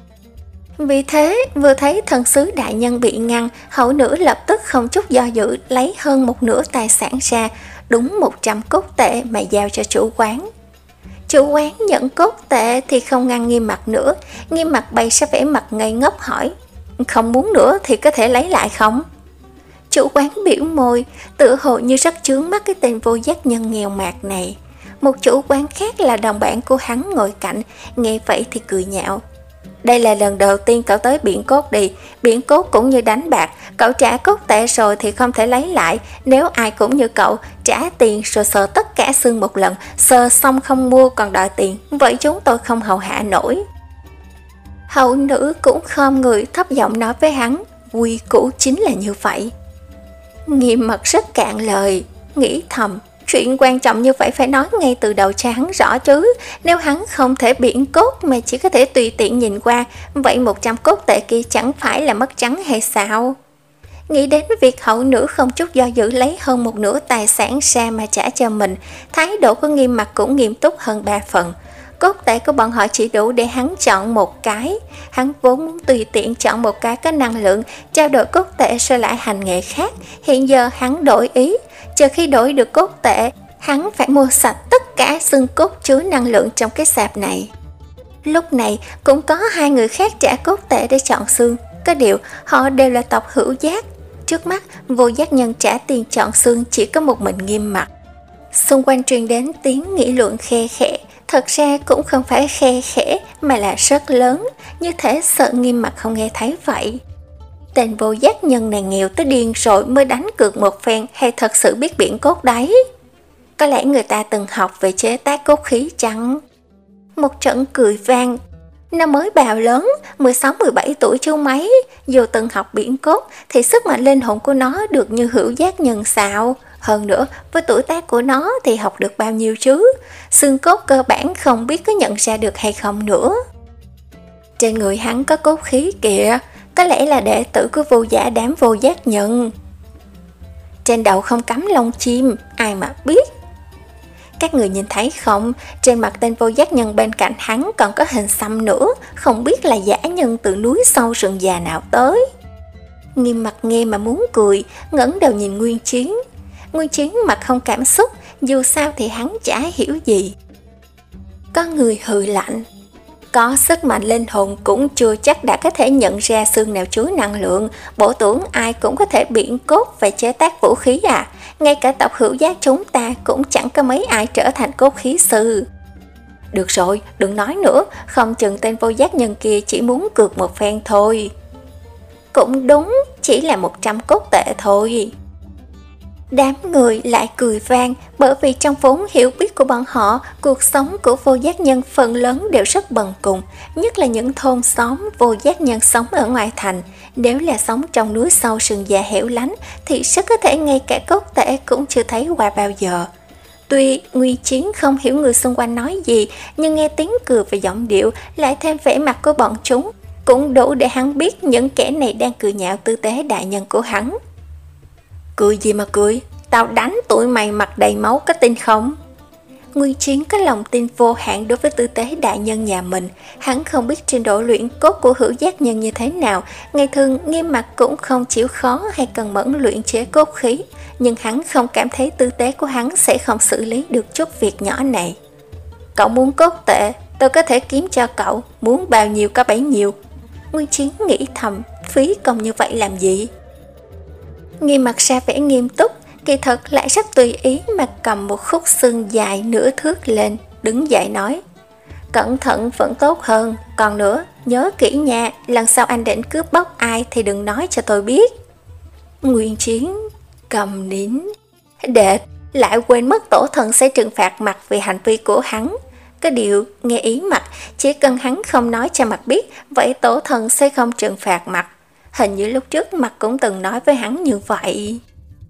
Vì thế, vừa thấy thần sứ đại nhân bị ngăn, hậu nữ lập tức không chút do dự lấy hơn một nửa tài sản ra, đúng một trăm cốt tệ mà giao cho chủ quán. Chủ quán nhận cốt tệ thì không ngăn Nghiêm Mặt nữa. Nghiêm Mặt bày ra vẻ mặt ngây ngốc hỏi, không muốn nữa thì có thể lấy lại không? Chủ quán biểu môi, tự hồ như rất chướng mắt cái tên vô giác nhân nghèo mạt này. Một chủ quán khác là đồng bạn của hắn ngồi cạnh, nghe vậy thì cười nhạo. Đây là lần đầu tiên cậu tới biển cốt đi, biển cốt cũng như đánh bạc, cậu trả cốt tệ rồi thì không thể lấy lại, nếu ai cũng như cậu, trả tiền rồi sờ tất cả xương một lần, sờ xong không mua còn đòi tiền, vậy chúng tôi không hầu hạ nổi. Hậu nữ cũng khom người thấp giọng nói với hắn, quy củ chính là như vậy. Nghiêm Mặt rất cạn lời, nghĩ thầm, chuyện quan trọng như vậy phải nói ngay từ đầu cho hắn rõ chứ, nếu hắn không thể biển cốt mà chỉ có thể tùy tiện nhìn qua, vậy một trăm cốt tệ kia chẳng phải là mất trắng hay sao? Nghĩ đến việc hậu nữ không chút do dự lấy hơn một nửa tài sản ra mà trả cho mình, thái độ của Nghiêm Mặt cũng nghiêm túc hơn ba phần. Cốt tệ của bọn họ chỉ đủ để hắn chọn một cái. Hắn vốn muốn tùy tiện chọn một cái có năng lượng, trao đổi cốt tệ rồi lại hành nghề khác. Hiện giờ hắn đổi ý, chờ khi đổi được cốt tệ, hắn phải mua sạch tất cả xương cốt chứa năng lượng trong cái sạp này. Lúc này cũng có hai người khác trả cốt tệ để chọn xương, có điều họ đều là tộc Hữu Giác. Trước mắt vô giác nhân trả tiền chọn xương chỉ có một mình Nghiêm Mặt. Xung quanh truyền đến tiếng nghị luận khe khẽ, thật ra cũng không phải khe khẽ mà là rất lớn, như thể sợ Nghiêm Mặt không nghe thấy vậy. tên vô giác nhân này nghèo tới điên rồi mới đánh cược một phen hay thật sự biết biển cốt đấy? Có lẽ người ta từng học về chế tác cốt khí chăng? Một trận cười vang. Nó mới bào lớn, mười sáu mười bảy tuổi chứ mấy, dù từng học biển cốt thì sức mạnh linh hồn của nó được như hữu giác nhân sao. Hơn nữa, với tuổi tác của nó thì học được bao nhiêu chứ? Xương cốt cơ bản không biết có nhận ra được hay không nữa. Trên người hắn có cốt khí kìa, có lẽ là đệ tử của vô giả đám vô giác nhân. Trên đầu không cắm lông chim, ai mà biết. Các người nhìn thấy không, trên mặt tên vô giác nhân bên cạnh hắn còn có hình xăm nữa, không biết là giả nhân từ núi sâu rừng già nào tới. Nghiêm mặt nghe mà muốn cười, ngẩng đầu nhìn Nguyên Chiến. Nguyên Chiến mặt không cảm xúc, dù sao thì hắn chả hiểu gì. Có người hừ lạnh. Có sức mạnh linh hồn cũng chưa chắc đã có thể nhận ra xương nào chứa năng lượng, bộ tưởng ai cũng có thể biển cốt và chế tác vũ khí à, ngay cả tộc hữu giác chúng ta cũng chẳng có mấy ai trở thành cốt khí sư. Được rồi, đừng nói nữa, không chừng tên vô giác nhân kia chỉ muốn cược một phen thôi. Cũng đúng, chỉ là một trăm cốt tệ thôi. Đám người lại cười vang, bởi vì trong vốn hiểu biết của bọn họ, cuộc sống của vô giác nhân phần lớn đều rất bần cùng, nhất là những thôn xóm vô giác nhân sống ở ngoài thành. Nếu là sống trong núi sâu rừng già hẻo lánh thì rất có thể ngay cả cốt tệ cũng chưa thấy qua bao giờ. Tuy Nguyên Chiến không hiểu người xung quanh nói gì, nhưng nghe tiếng cười và giọng điệu, lại thêm vẻ mặt của bọn chúng, cũng đủ để hắn biết những kẻ này đang cười nhạo tư tế đại nhân của hắn. Cười gì mà cười, tao đánh tụi mày mặt đầy máu có tin không? Nguyên Chiến có lòng tin vô hạn đối với tư tế đại nhân nhà mình. Hắn không biết trình độ luyện cốt của hữu giác nhân như thế nào, ngày thường Nghiêm mặt cũng không chịu khó hay cần mẫn luyện chế cốt khí, nhưng hắn không cảm thấy tư tế của hắn sẽ không xử lý được chút việc nhỏ này. Cậu muốn cốt tệ, tôi có thể kiếm cho cậu, muốn bao nhiêu có bấy nhiêu. Nguyên Chiến nghĩ thầm, phí công như vậy làm gì? Nghiêm mặt ra vẻ nghiêm túc, kỳ thật lại rất tùy ý mà cầm một khúc xương dài nửa thước lên, đứng dậy nói: Cẩn thận vẫn tốt hơn, còn nữa, nhớ kỹ nha, lần sau anh định cướp bóc ai thì đừng nói cho tôi biết. Nguyên Chiến cầm nín. Đệ lại quên mất tổ thần sẽ trừng phạt mặt vì hành vi của hắn. Cái điều nghe ý mặt, chỉ cần hắn không nói cho mặt biết, vậy tổ thần sẽ không trừng phạt mặt. Hình như lúc trước mặt cũng từng nói với hắn như vậy.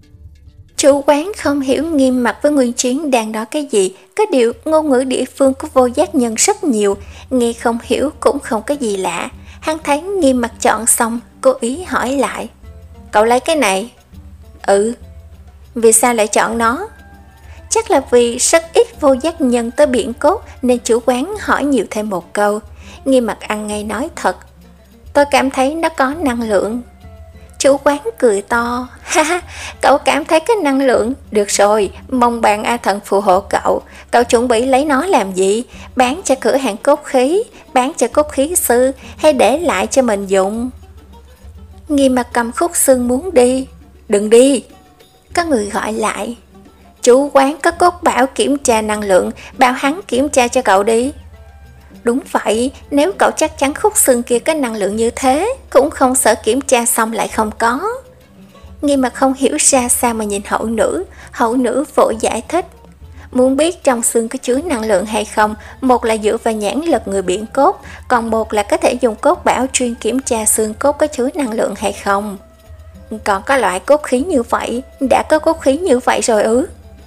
Chủ quán không hiểu Nghiêm mặt với Nguyên Chiến đang nói cái gì, có điều ngôn ngữ địa phương của vô giác nhân rất nhiều, nghe không hiểu cũng không có gì lạ. Hắn thấy Nghiêm mặt chọn xong, cố ý hỏi lại: Cậu lấy cái này? Ừ. Vì sao lại chọn nó? Chắc là vì rất ít vô giác nhân tới biển cốt nên chủ quán hỏi nhiều thêm một câu. Nghiêm mặt ăn ngay nói thật: Tôi cảm thấy nó có năng lượng. Chủ quán cười to: Ha ha, cậu cảm thấy cái năng lượng? Được rồi, mong bạn A Thần phù hộ cậu. Cậu chuẩn bị lấy nó làm gì? Bán cho cửa hàng cốt khí, bán cho cốt khí sư, hay để lại cho mình dùng? Nghiêm mặt cầm khúc xương muốn đi. Đừng đi. Có người gọi lại: Chủ quán có cốt bảo kiểm tra năng lượng, bảo hắn kiểm tra cho cậu đi. Đúng vậy, nếu cậu chắc chắn khúc xương kia có năng lượng như thế, cũng không sợ kiểm tra xong lại không có. Nghiêm mặt không hiểu ra sao mà nhìn hậu nữ, hậu nữ vội giải thích: Muốn biết trong xương có chứa năng lượng hay không, một là dựa vào nhãn lực người biển cốt, còn một là có thể dùng cốt bảo chuyên kiểm tra xương cốt có chứa năng lượng hay không. Còn có loại cốt khí như vậy, đã có cốt khí như vậy rồi ư?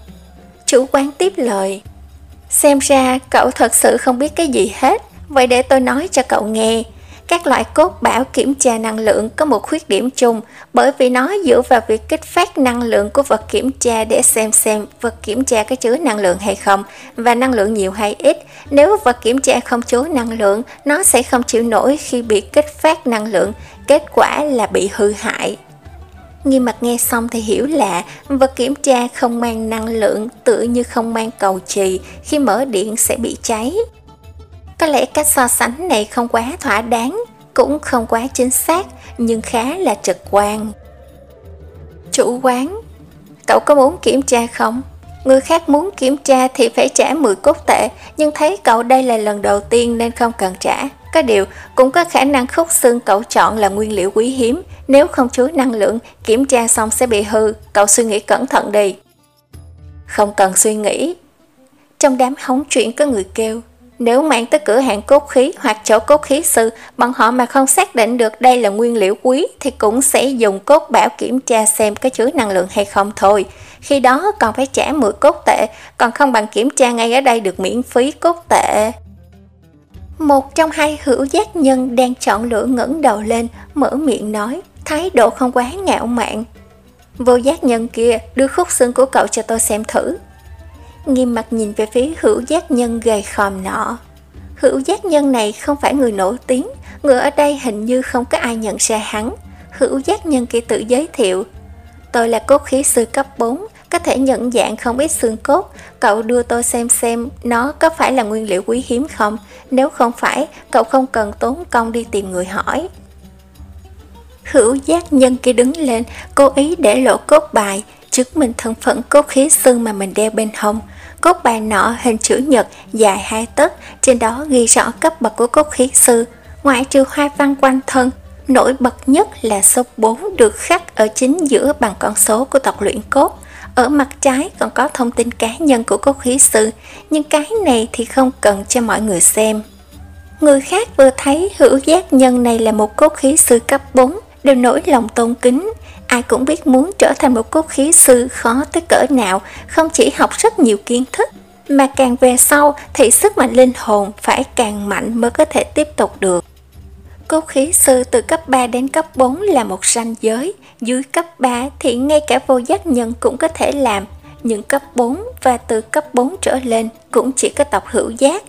Chủ quán tiếp lời: Xem ra cậu thật sự không biết cái gì hết, vậy để tôi nói cho cậu nghe. Các loại cốt bảo kiểm tra năng lượng có một khuyết điểm chung, bởi vì nó dựa vào việc kích phát năng lượng của vật kiểm tra để xem xem vật kiểm tra có chứa năng lượng hay không, và năng lượng nhiều hay ít. Nếu vật kiểm tra không chứa năng lượng, nó sẽ không chịu nổi khi bị kích phát năng lượng, kết quả là bị hư hại. Nghiêm mặt nghe xong thì hiểu là vật kiểm tra không mang năng lượng tựa như không mang cầu chì, khi mở điện sẽ bị cháy. Có lẽ cách so sánh này không quá thỏa đáng, cũng không quá chính xác, nhưng khá là trực quan. Chủ quán: Cậu có muốn kiểm tra không? Người khác muốn kiểm tra thì phải trả mười cốt tệ, nhưng thấy cậu đây là lần đầu tiên nên không cần trả. Có điều, cũng có khả năng khúc xương cậu chọn là nguyên liệu quý hiếm, nếu không chứa năng lượng, kiểm tra xong sẽ bị hư, cậu suy nghĩ cẩn thận đi. Không cần suy nghĩ. Trong đám hóng chuyện có người kêu, nếu mang tới cửa hàng cốt khí hoặc chỗ cốt khí sư, bọn họ mà không xác định được đây là nguyên liệu quý thì cũng sẽ dùng cốt bảo kiểm tra xem có chứa năng lượng hay không thôi. Khi đó còn phải trả mười cốt tệ, còn không bằng kiểm tra ngay ở đây được miễn phí cốt tệ. Một trong hai hữu giác nhân đang chọn lựa ngẩng đầu lên, mở miệng nói, thái độ không quá ngạo mạn. Vô giác nhân kia, đưa khúc xương của cậu cho tôi xem thử. Nghiêm mặt nhìn về phía hữu giác nhân gầy khòm nọ. Hữu giác nhân này không phải người nổi tiếng, người ở đây hình như không có ai nhận ra hắn. Hữu giác nhân kia tự giới thiệu, tôi là cốt khí sư cấp bốn, có thể nhận dạng không ít xương cốt, cậu đưa tôi xem xem nó có phải là nguyên liệu quý hiếm không, nếu không phải, cậu không cần tốn công đi tìm người hỏi. Hữu giác nhân kia đứng lên, cố ý để lộ cốt bài, chứng minh thân phận cốt khí sư mà mình đeo bên hông. Cốt bài nọ hình chữ nhật, dài hai tấc, trên đó ghi rõ cấp bậc của cốt khí sư, ngoại trừ hoa văn quanh thân. Nổi bật nhất là số bốn được khắc ở chính giữa bằng con số của tộc luyện cốt. Ở mặt trái còn có thông tin cá nhân của cốt khí sư, nhưng cái này thì không cần cho mọi người xem. Người khác vừa thấy hữu giác nhân này là một cốt khí sư cấp bốn, đều nổi lòng tôn kính. Ai cũng biết muốn trở thành một cốt khí sư khó tới cỡ nào, không chỉ học rất nhiều kiến thức, mà càng về sau thì sức mạnh linh hồn phải càng mạnh mới có thể tiếp tục được. Cốt khí sư từ cấp ba đến cấp bốn là một ranh giới, dưới cấp ba thì ngay cả vô giác nhân cũng có thể làm, nhưng cấp bốn và từ cấp bốn trở lên cũng chỉ có tộc hữu giác.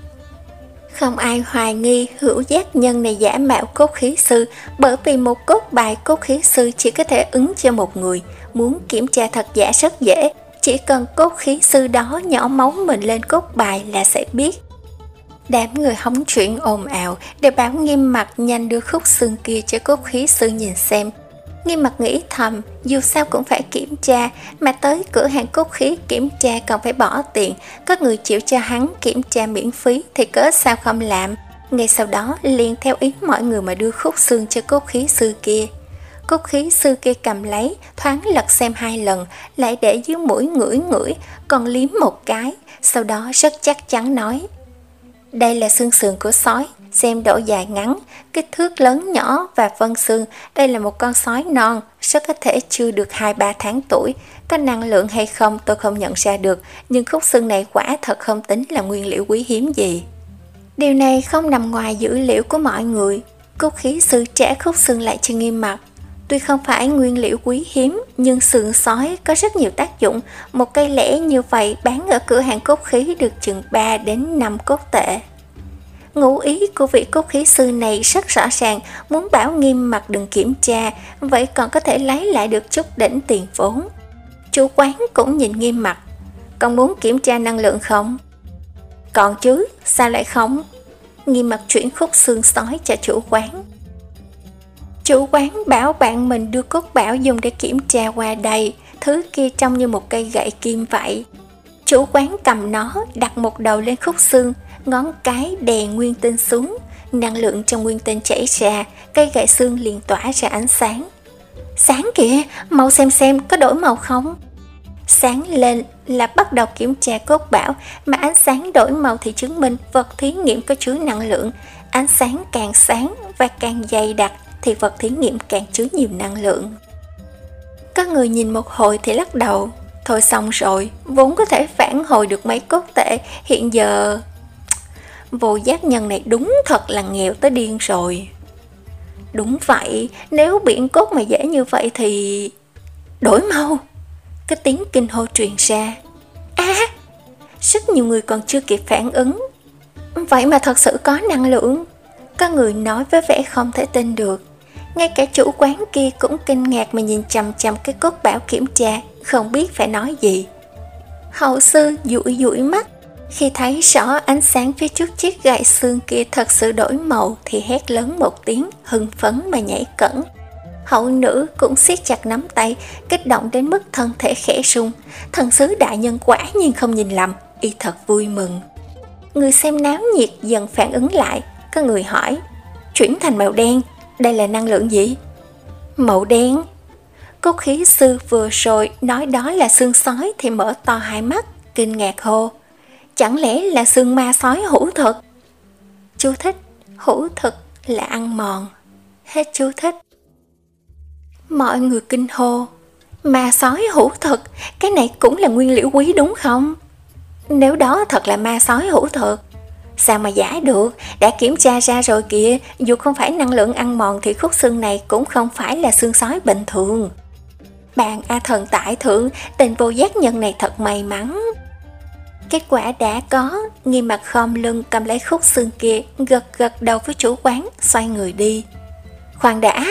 Không ai hoài nghi hữu giác nhân này giả mạo cốt khí sư, bởi vì một cốt bài cốt khí sư chỉ có thể ứng cho một người, muốn kiểm tra thật giả rất dễ, chỉ cần cốt khí sư đó nhỏ máu mình lên cốt bài là sẽ biết. Đám người hóng chuyện ồn ào để bảo Nghiêm Mặt nhanh đưa khúc xương kia cho cốt khí sư nhìn xem. Nghiêm Mặt nghĩ thầm, dù sao cũng phải kiểm tra, mà tới cửa hàng cốt khí kiểm tra còn phải bỏ tiền, có người chịu cho hắn kiểm tra miễn phí thì cớ sao không làm. Ngay sau đó liền theo ý mọi người mà đưa khúc xương cho cốt khí sư kia. Cốt khí sư kia cầm lấy, thoáng lật xem hai lần, lại để dưới mũi ngửi ngửi, còn liếm một cái, sau đó rất chắc chắn nói, đây là xương sườn của sói, xem độ dài ngắn, kích thước lớn nhỏ và vân xương, đây là một con sói non, rất có thể chưa được hai ba tháng tuổi, có năng lượng hay không tôi không nhận ra được, nhưng khúc xương này quả thật không tính là nguyên liệu quý hiếm gì. Điều này không nằm ngoài dữ liệu của mọi người. Cốt khí sư trả khúc xương lại cho Nghiêm Mặt. Tuy không phải nguyên liệu quý hiếm, nhưng sườn sói có rất nhiều tác dụng. Một cây lẻ như vậy bán ở cửa hàng cốt khí được chừng ba đến năm cốt tệ. Ngụ ý của vị cốt khí sư này rất rõ ràng, muốn bảo Nghiêm Mặt đừng kiểm tra, vậy còn có thể lấy lại được chút đỉnh tiền vốn. Chủ quán cũng nhìn Nghiêm Mặt. Còn muốn kiểm tra năng lượng không? Còn chứ, sao lại không? Nghiêm Mặt chuyển khúc xương sói cho chủ quán. Chủ quán bảo bạn mình đưa cốt bảo dùng để kiểm tra qua đây, thứ kia trông như một cây gậy kim vậy. Chủ quán cầm nó, đặt một đầu lên khúc xương, ngón cái đè nguyên tinh xuống, năng lượng trong nguyên tinh chảy ra, cây gậy xương liền tỏa ra ánh sáng. Sáng kìa, mau xem xem có đổi màu không? Sáng lên là bắt đầu kiểm tra cốt bảo, mà ánh sáng đổi màu thì chứng minh vật thí nghiệm có chứa năng lượng. Ánh sáng càng sáng và càng dày đặc thì vật thí nghiệm càng chứa nhiều năng lượng. Có người nhìn một hồi thì lắc đầu, thôi xong rồi, vốn có thể phản hồi được mấy cốt tệ, hiện giờ... Vô giác nhân này đúng thật là nghèo tới điên rồi. Đúng vậy, nếu biển cốt mà dễ như vậy thì... Đổi màu! Cái tiếng kinh hô truyền ra. À! Rất nhiều người còn chưa kịp phản ứng. Vậy mà thật sự có năng lượng. Có người nói với vẻ không thể tin được. Ngay cả chủ quán kia cũng kinh ngạc mà nhìn chằm chằm cái cốt bảo kiểm tra, không biết phải nói gì. Hậu sư dụi dụi mắt, khi thấy rõ ánh sáng phía trước chiếc gậy xương kia thật sự đổi màu thì hét lớn một tiếng, hưng phấn mà nhảy cẫng. Hậu nữ cũng siết chặt nắm tay, kích động đến mức thân thể khẽ run. Thần sứ đại nhân quả nhiên không nhìn lầm, y thật vui mừng. Người xem náo nhiệt dần phản ứng lại, có người hỏi, chuyển thành màu đen, đây là năng lượng gì? Màu đen? Cốt khí sư vừa rồi nói đó là xương sói thì mở to hai mắt, kinh ngạc hô, chẳng lẽ là xương ma sói hữu thực? Chú thích, hữu thực là ăn mòn. Hết chú thích. Mọi người kinh hô, ma sói hữu thực, cái này cũng là nguyên liệu quý đúng không? Nếu đó thật là ma sói hữu thực, sao mà giả được, đã kiểm tra ra rồi kìa, dù không phải năng lượng ăn mòn thì khúc xương này cũng không phải là xương sói bình thường. Bạn A Thần tại thượng, tên vô giác nhân này thật may mắn. Kết quả đã có, Nghiêm mặt khom lưng cầm lấy khúc xương kia, gật gật đầu với chủ quán, xoay người đi. Khoan đã!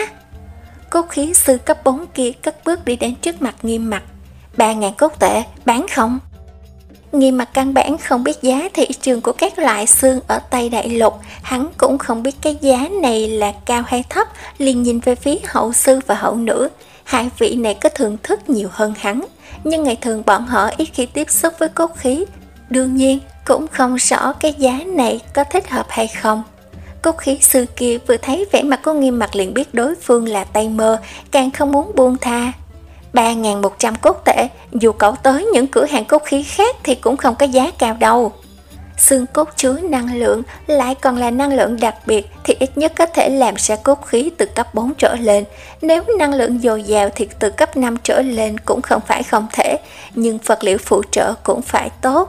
Cốt khí sư cấp bốn kia cất bước đi đến trước mặt Nghiêm mặt. Ba ngàn cốt tệ, bán không? Nghiêm mặt căn bản không biết giá thị trường của các loại xương ở Tây Đại Lục, hắn cũng không biết cái giá này là cao hay thấp, liền nhìn về phía hậu sư và hậu nữ. Hai vị này có thưởng thức nhiều hơn hắn, nhưng ngày thường bọn họ ít khi tiếp xúc với cốt khí, đương nhiên cũng không rõ cái giá này có thích hợp hay không. Cốt khí sư kia vừa thấy vẻ mặt của Nghiêm mặt liền biết đối phương là tay mơ, càng không muốn buông tha. Ba nghìn một trăm cốt tệ, dù cậu tới những cửa hàng cốt khí khác thì cũng không có giá cao đâu. Xương cốt chứa năng lượng, lại còn là năng lượng đặc biệt thì ít nhất có thể làm ra cốt khí từ cấp bốn trở lên. Nếu năng lượng dồi dào thì từ cấp năm trở lên cũng không phải không thể, nhưng vật liệu phụ trợ cũng phải tốt.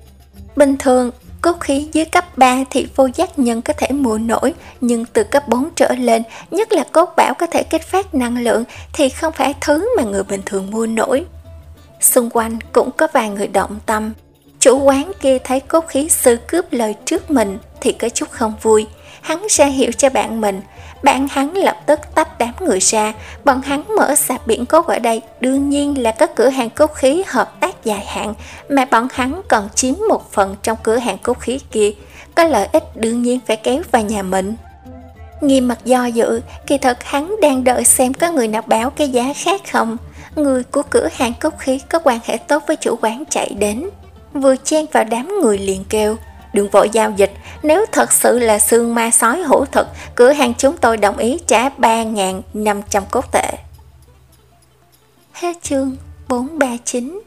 Bình thường, cốt khí dưới cấp ba thì vô giác nhân có thể mua nổi, nhưng từ cấp bốn trở lên, nhất là cốt bảo có thể kích phát năng lượng thì không phải thứ mà người bình thường mua nổi. Xung quanh cũng có vài người động tâm. Chủ quán kia thấy cốt khí sư cướp lời trước mình thì có chút không vui. Hắn ra hiệu cho bạn mình, bạn hắn lập tức tách đám người ra. Bọn hắn mở sạp biển cốt ở đây, đương nhiên là có cửa hàng cốt khí hợp tác dài hạn, mà bọn hắn còn chiếm một phần trong cửa hàng cốt khí kia, có lợi ích đương nhiên phải kéo vào nhà mình. Nghiêm mặt do dự, kỳ thật hắn đang đợi xem có người nào báo cái giá khác không. Người của cửa hàng cốt khí có quan hệ tốt với chủ quán chạy đến, vừa chen vào đám người liền kêu, đừng vội giao dịch, nếu thật sự là xương ma sói hữu thực, cửa hàng chúng tôi đồng ý trả ba nghìn năm trăm cốt tệ. Hết chương bốn ba chín.